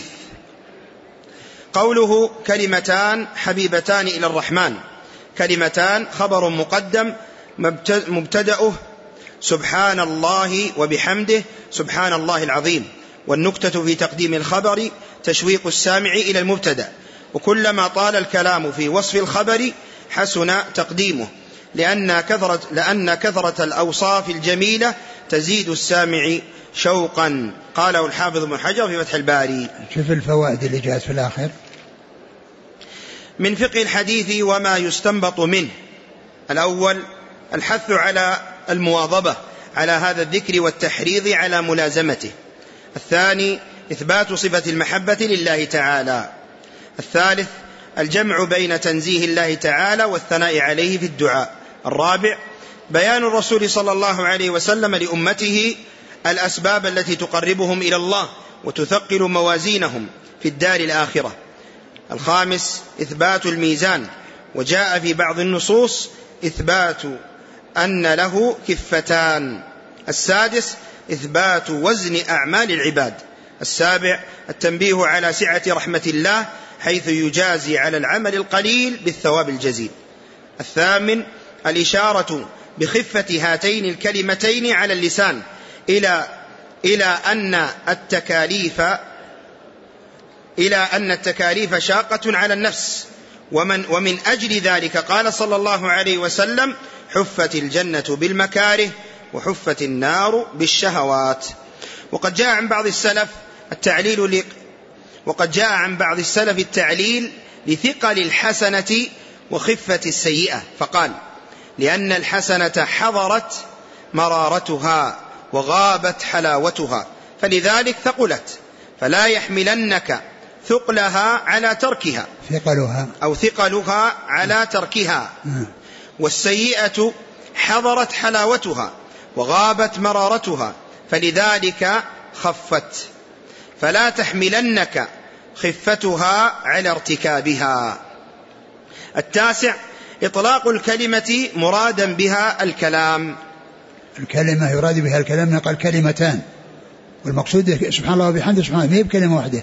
قوله كلمتان حبيبتان إلى الرحمن، كلمتان خبر مقدم مبتدأه سبحان الله وبحمده سبحان الله العظيم، والنكتة في تقديم الخبر تشويق السامع إلى المبتدأ، وكلما طال الكلام في وصف الخبر حسن تقديمه، لأن كثرة الأوصاف الجميلة تزيد السامع شوقا. قاله الحافظ ابن حجر في فتح الباري. شوف الفوائد اللي جاءت في الآخر. من فقه الحديث وما يستنبط منه: الأول الحث على المواظبة على هذا الذكر والتحريض على ملازمته. الثاني إثبات صفة المحبة لله تعالى. الثالث الجمع بين تنزيه الله تعالى والثناء عليه في الدعاء. الرابع بيان الرسول صلى الله عليه وسلم لأمته الأسباب التي تقربهم إلى الله وتثقل موازينهم في الدار الآخرة. الخامس إثبات الميزان، وجاء في بعض النصوص إثبات أن له كفتان. السادس إثبات وزن أعمال العباد. السابع التنبيه على سعة رحمة الله حيث يجازي على العمل القليل بالثواب الجزيل. الثامن الإشارة بخفة هاتين الكلمتين على اللسان إلى أن التكاليف شاقة على النفس، ومن أجل ذلك قال صلى الله عليه وسلم: حفت الجنة بالمكاره وحفت النار بالشهوات. وقد جاء عن بعض السلف التعليل لثقل الحسنة وخفة السيئة، فقال: لأن الحسنة حضرت مرارتها وغابت حلاوتها، فلذلك ثقلت، فلا يحملنك ثقلها على تركها أو ثقلها على تركها. والسيئة حضرت حلاوتها وغابت مرارتها، فلذلك خفت، فلا تحملنك خفتها على ارتكابها. التاسع إطلاق الكلمة مرادا بها الكلام. الكلمة يراد بها الكلام، نقل كلمتان، والمقصود سبحان الله وبحمده سبحان الله، ما هي بكلمة واحدة،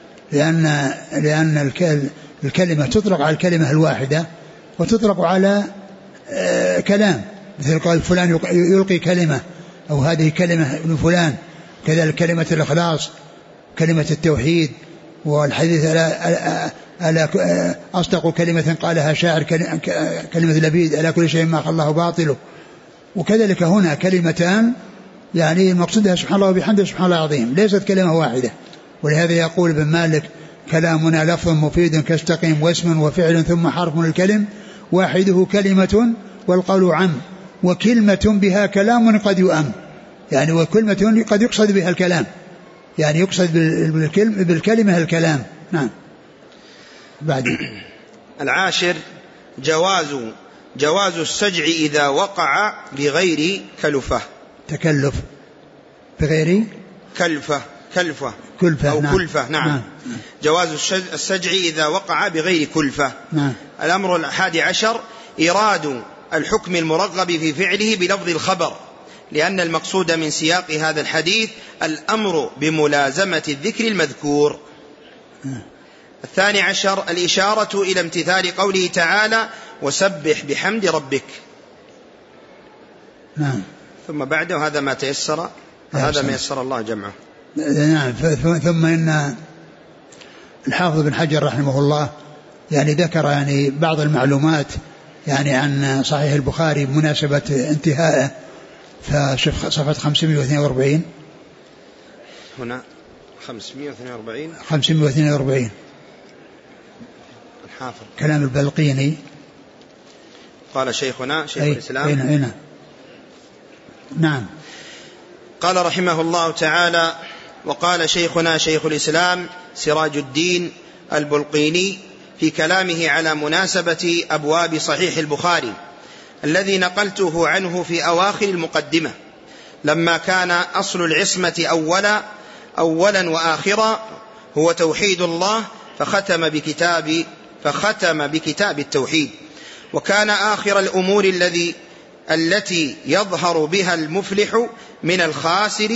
لأن الكلمة تطلق على الكلمة الواحدة وتطلق على كلام، مثل قال فلان يلقي كلمة، أو هذه كلمة من فلان، كذلك كلمة الإخلاص، كلمة التوحيد، والحديث ألا أصدق كلمة قالها شاعر كلمة لبيد ألا كل شيء ما خلى الله باطله. وكذلك هنا كلمتان، يعني مقصودها سبحان الله وبحمده سبحان الله العظيم، ليست كلمة واحدة. ولهذا يقول ابن مالك: كلامنا لفظ مفيد كاستقيم، واسم وفعل ثم حرف الكلم، واحده كلمة والقول عم، وكلمة بها كلام قد يؤم. يعني وكلمة قد يقصد بها الكلام، يعني يقصد بالكلمة الكلام. نعم. بعد العاشر جواز السجع إذا وقع بغير تكلف بغير كلفة أو نعم. كلفة. نعم. جواز السجع إذا وقع بغير كلفة. نعم. الأمر 11 إيراد الحكم المرغب في فعله بلفظ الخبر، لأن المقصود من سياق هذا الحديث الأمر بملازمة الذكر المذكور. 12 الإشارة إلى امتثال قوله تعالى: وسبح بحمد ربك. نعم. ثم بعده هذا ما تيسر، هذا ما يسر الله جمعه. نعم. ثم إن الحافظ بن حجر رحمه الله يعني ذكر يعني بعض المعلومات يعني عن صحيح البخاري بمناسبة انتهائه، فشوف صفحة 542. هنا 542 الحافظ كلام البلقيني. قال شيخنا شيخ الإسلام هنا نعم. قال رحمه الله تعالى: وقال شيخنا شيخ الإسلام سراج الدين البلقيني في كلامه على مناسبة أبواب صحيح البخاري الذي نقلته عنه في أواخر المقدمة: لما كان أصل العصمة أولا وآخرا هو توحيد الله فختم بكتاب التوحيد، وكان آخر الأمور التي يظهر بها المفلح من الخاسر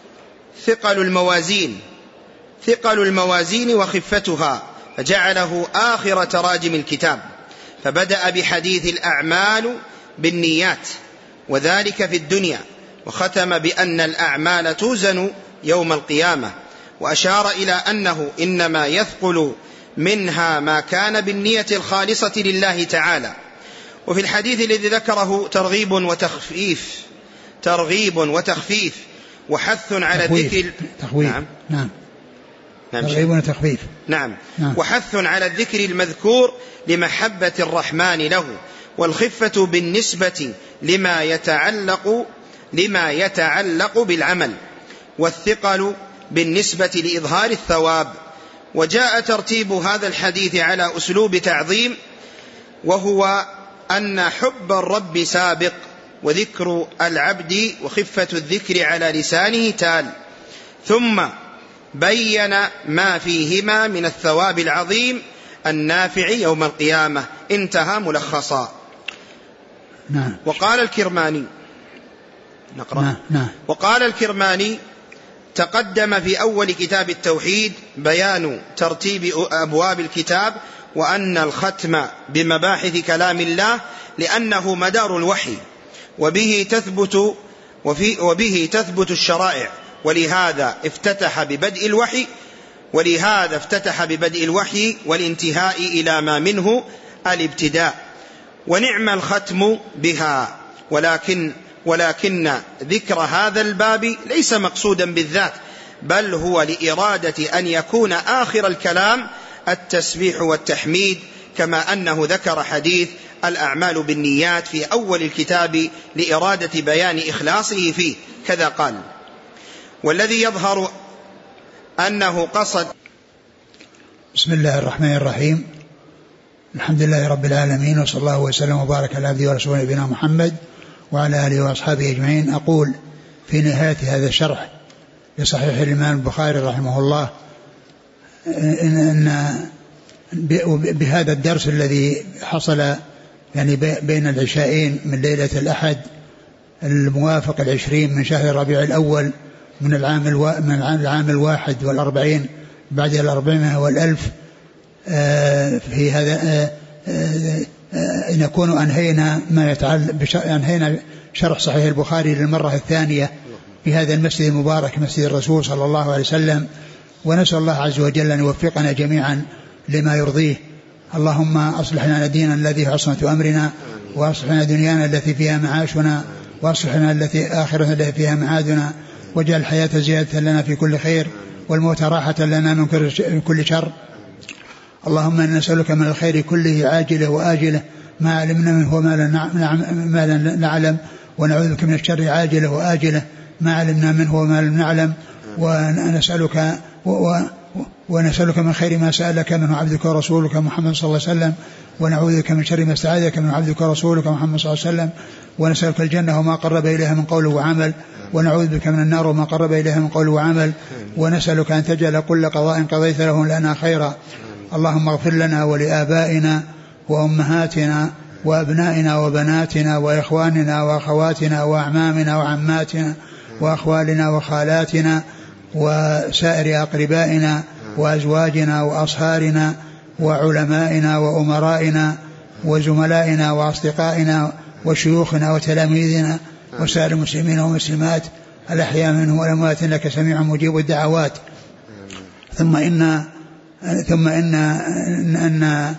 ثقل الموازين وخفتها، فجعله آخر تراجم الكتاب، فبدأ بحديث الأعمال بالنيات وذلك في الدنيا، وختم بأن الأعمال توزن يوم القيامة، وأشار إلى أنه إنما يثقل منها ما كان بالنية الخالصة لله تعالى. وفي الحديث الذي ذكره ترغيب وتخفيف وحث على الذكر وحث على الذكر المذكور لمحبة الرحمن له، والخفة بالنسبة لما يتعلق بالعمل، والثقل بالنسبة لإظهار الثواب. وجاء ترتيب هذا الحديث على أسلوب تعظيم، وهو أن حب الرب سابق، وذكر العبد وخفة الذكر على لسانه تال، ثم بين ما فيهما من الثواب العظيم النافع يوم القيامة. انتهى ملخصا. وقال الكرماني وقال الكرماني: تقدم في أول كتاب التوحيد بيان ترتيب أبواب الكتاب، وأن الختم بمباحث كلام الله لأنه مدار الوحي، وبه تثبت الشرائع، ولهذا افتتح ببدء الوحي والانتهاء إلى ما منه الابتداء، ونعم الختم بها. ولكن ذكر هذا الباب ليس مقصودا بالذات، بل هو لإرادة أن يكون آخر الكلام التسبيح والتحميد، كما أنه ذكر حديث الأعمال بالنيات في أول الكتاب لإرادة بيان إخلاصه فيه، كذا قال. والذي يظهر أنه قصد. بسم الله الرحمن الرحيم. الحمد لله رب العالمين، وصلى الله وسلم وبارك على عبده ورسوله نبينا محمد وعلى آله وأصحابه أجمعين. أقول في نهاية هذا الشرح لصحيح الإمام البخاري رحمه الله إن بهذا الدرس الذي حصل يعني بين العشاءين من ليلة الأحد الموافق 20 من شهر ربيع الأول من العام 41 بعد 400 والألف، في هذا نكون أنهينا أنهينا شرح صحيح البخاري للمرة الثانية في هذا المسجد المبارك، مسجد الرسول صلى الله عليه وسلم، ونسأل الله عز وجل أن يوفقنا جميعا لما يرضيه. اللهم أصلح لنا ديننا الذي عصمة أمرنا، وأصلح لنا دنيانا التي فيها معاشنا، وأصلح لنا آخرتنا التي فيها معادنا، واجعل الحياة زيادة لنا في كل خير، والموت راحة لنا من كل شر. اللهم إنا نسألك من الخير كله عاجله وآجله ما علمنا منه وما لا نعلم، ونعوذ بك من الشر عاجله وآجله ما علمنا منه وما لم نعلم، ونسألك من خير ما سألك منه عبدك ورسولك محمد صلى الله عليه وسلم، ونعوذ بك من شر ما استعاذك منه عبدك ورسولك محمد صلى الله عليه وسلم، ونسألك الجنة وما قرب إليها من قول وعمل، ونعوذ بك من النار وما قرب إليها من قول وعمل، ونسألك أن تجعل كل قضاء قضيت له لنا خيرا. اللهم اغفر لنا ولآبائنا وأمهاتنا وأبنائنا وبناتنا وإخواننا وأخواتنا وأعمامنا وعماتنا وأخوالنا وخالاتنا وسائر أقربائنا وأزواجنا وأصهارنا وعلمائنا وأمرائنا وزملائنا وأصدقائنا وشيوخنا وتلاميذنا وسائر المسلمين والمسلمات الأحياء منهم والأموات، إنك سميع مجيب الدعوات. ثم إن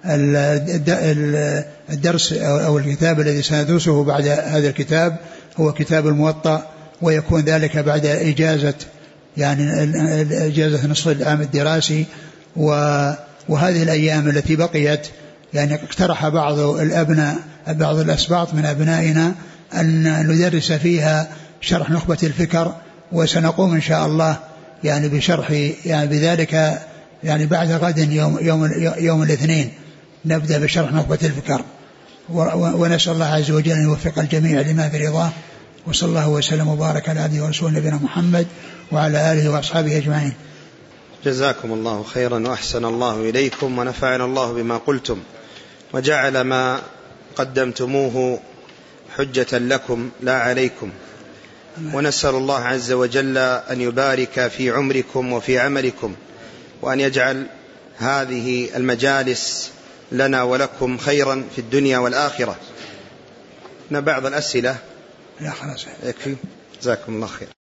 الدرس أو الكتاب الذي سندرسه بعد هذا الكتاب هو كتاب الموطأ، ويكون ذلك بعد إجازة يعني إجازة نصف العام الدراسي. وهذه الأيام التي بقيت يعني اقترح بعض الأسباط من أبنائنا أن ندرس فيها شرح نخبة الفكر، وسنقوم إن شاء الله يعني بشرح يعني بذلك يعني بعد غد يوم الاثنين نبدأ بشرح نخبة الفكر، ونسأل الله عز وجل أن يوفق الجميع لما في رضاه. وصلى الله وسلم وبارك على عبده ورسوله نبينا محمد وعلى آله وأصحابه أجمعين. جزاكم الله خيرا وأحسن الله إليكم ونفعنا الله بما قلتم وجعل ما قدمتموه حجة لكم لا عليكم، ونسأل الله عز وجل أن يبارك في عمركم وفي عملكم، وأن يجعل هذه المجالس لنا ولكم خيرا في الدنيا والآخرة. بعض الأسئلة لا خلاص يكفي. جزاكم الله خير.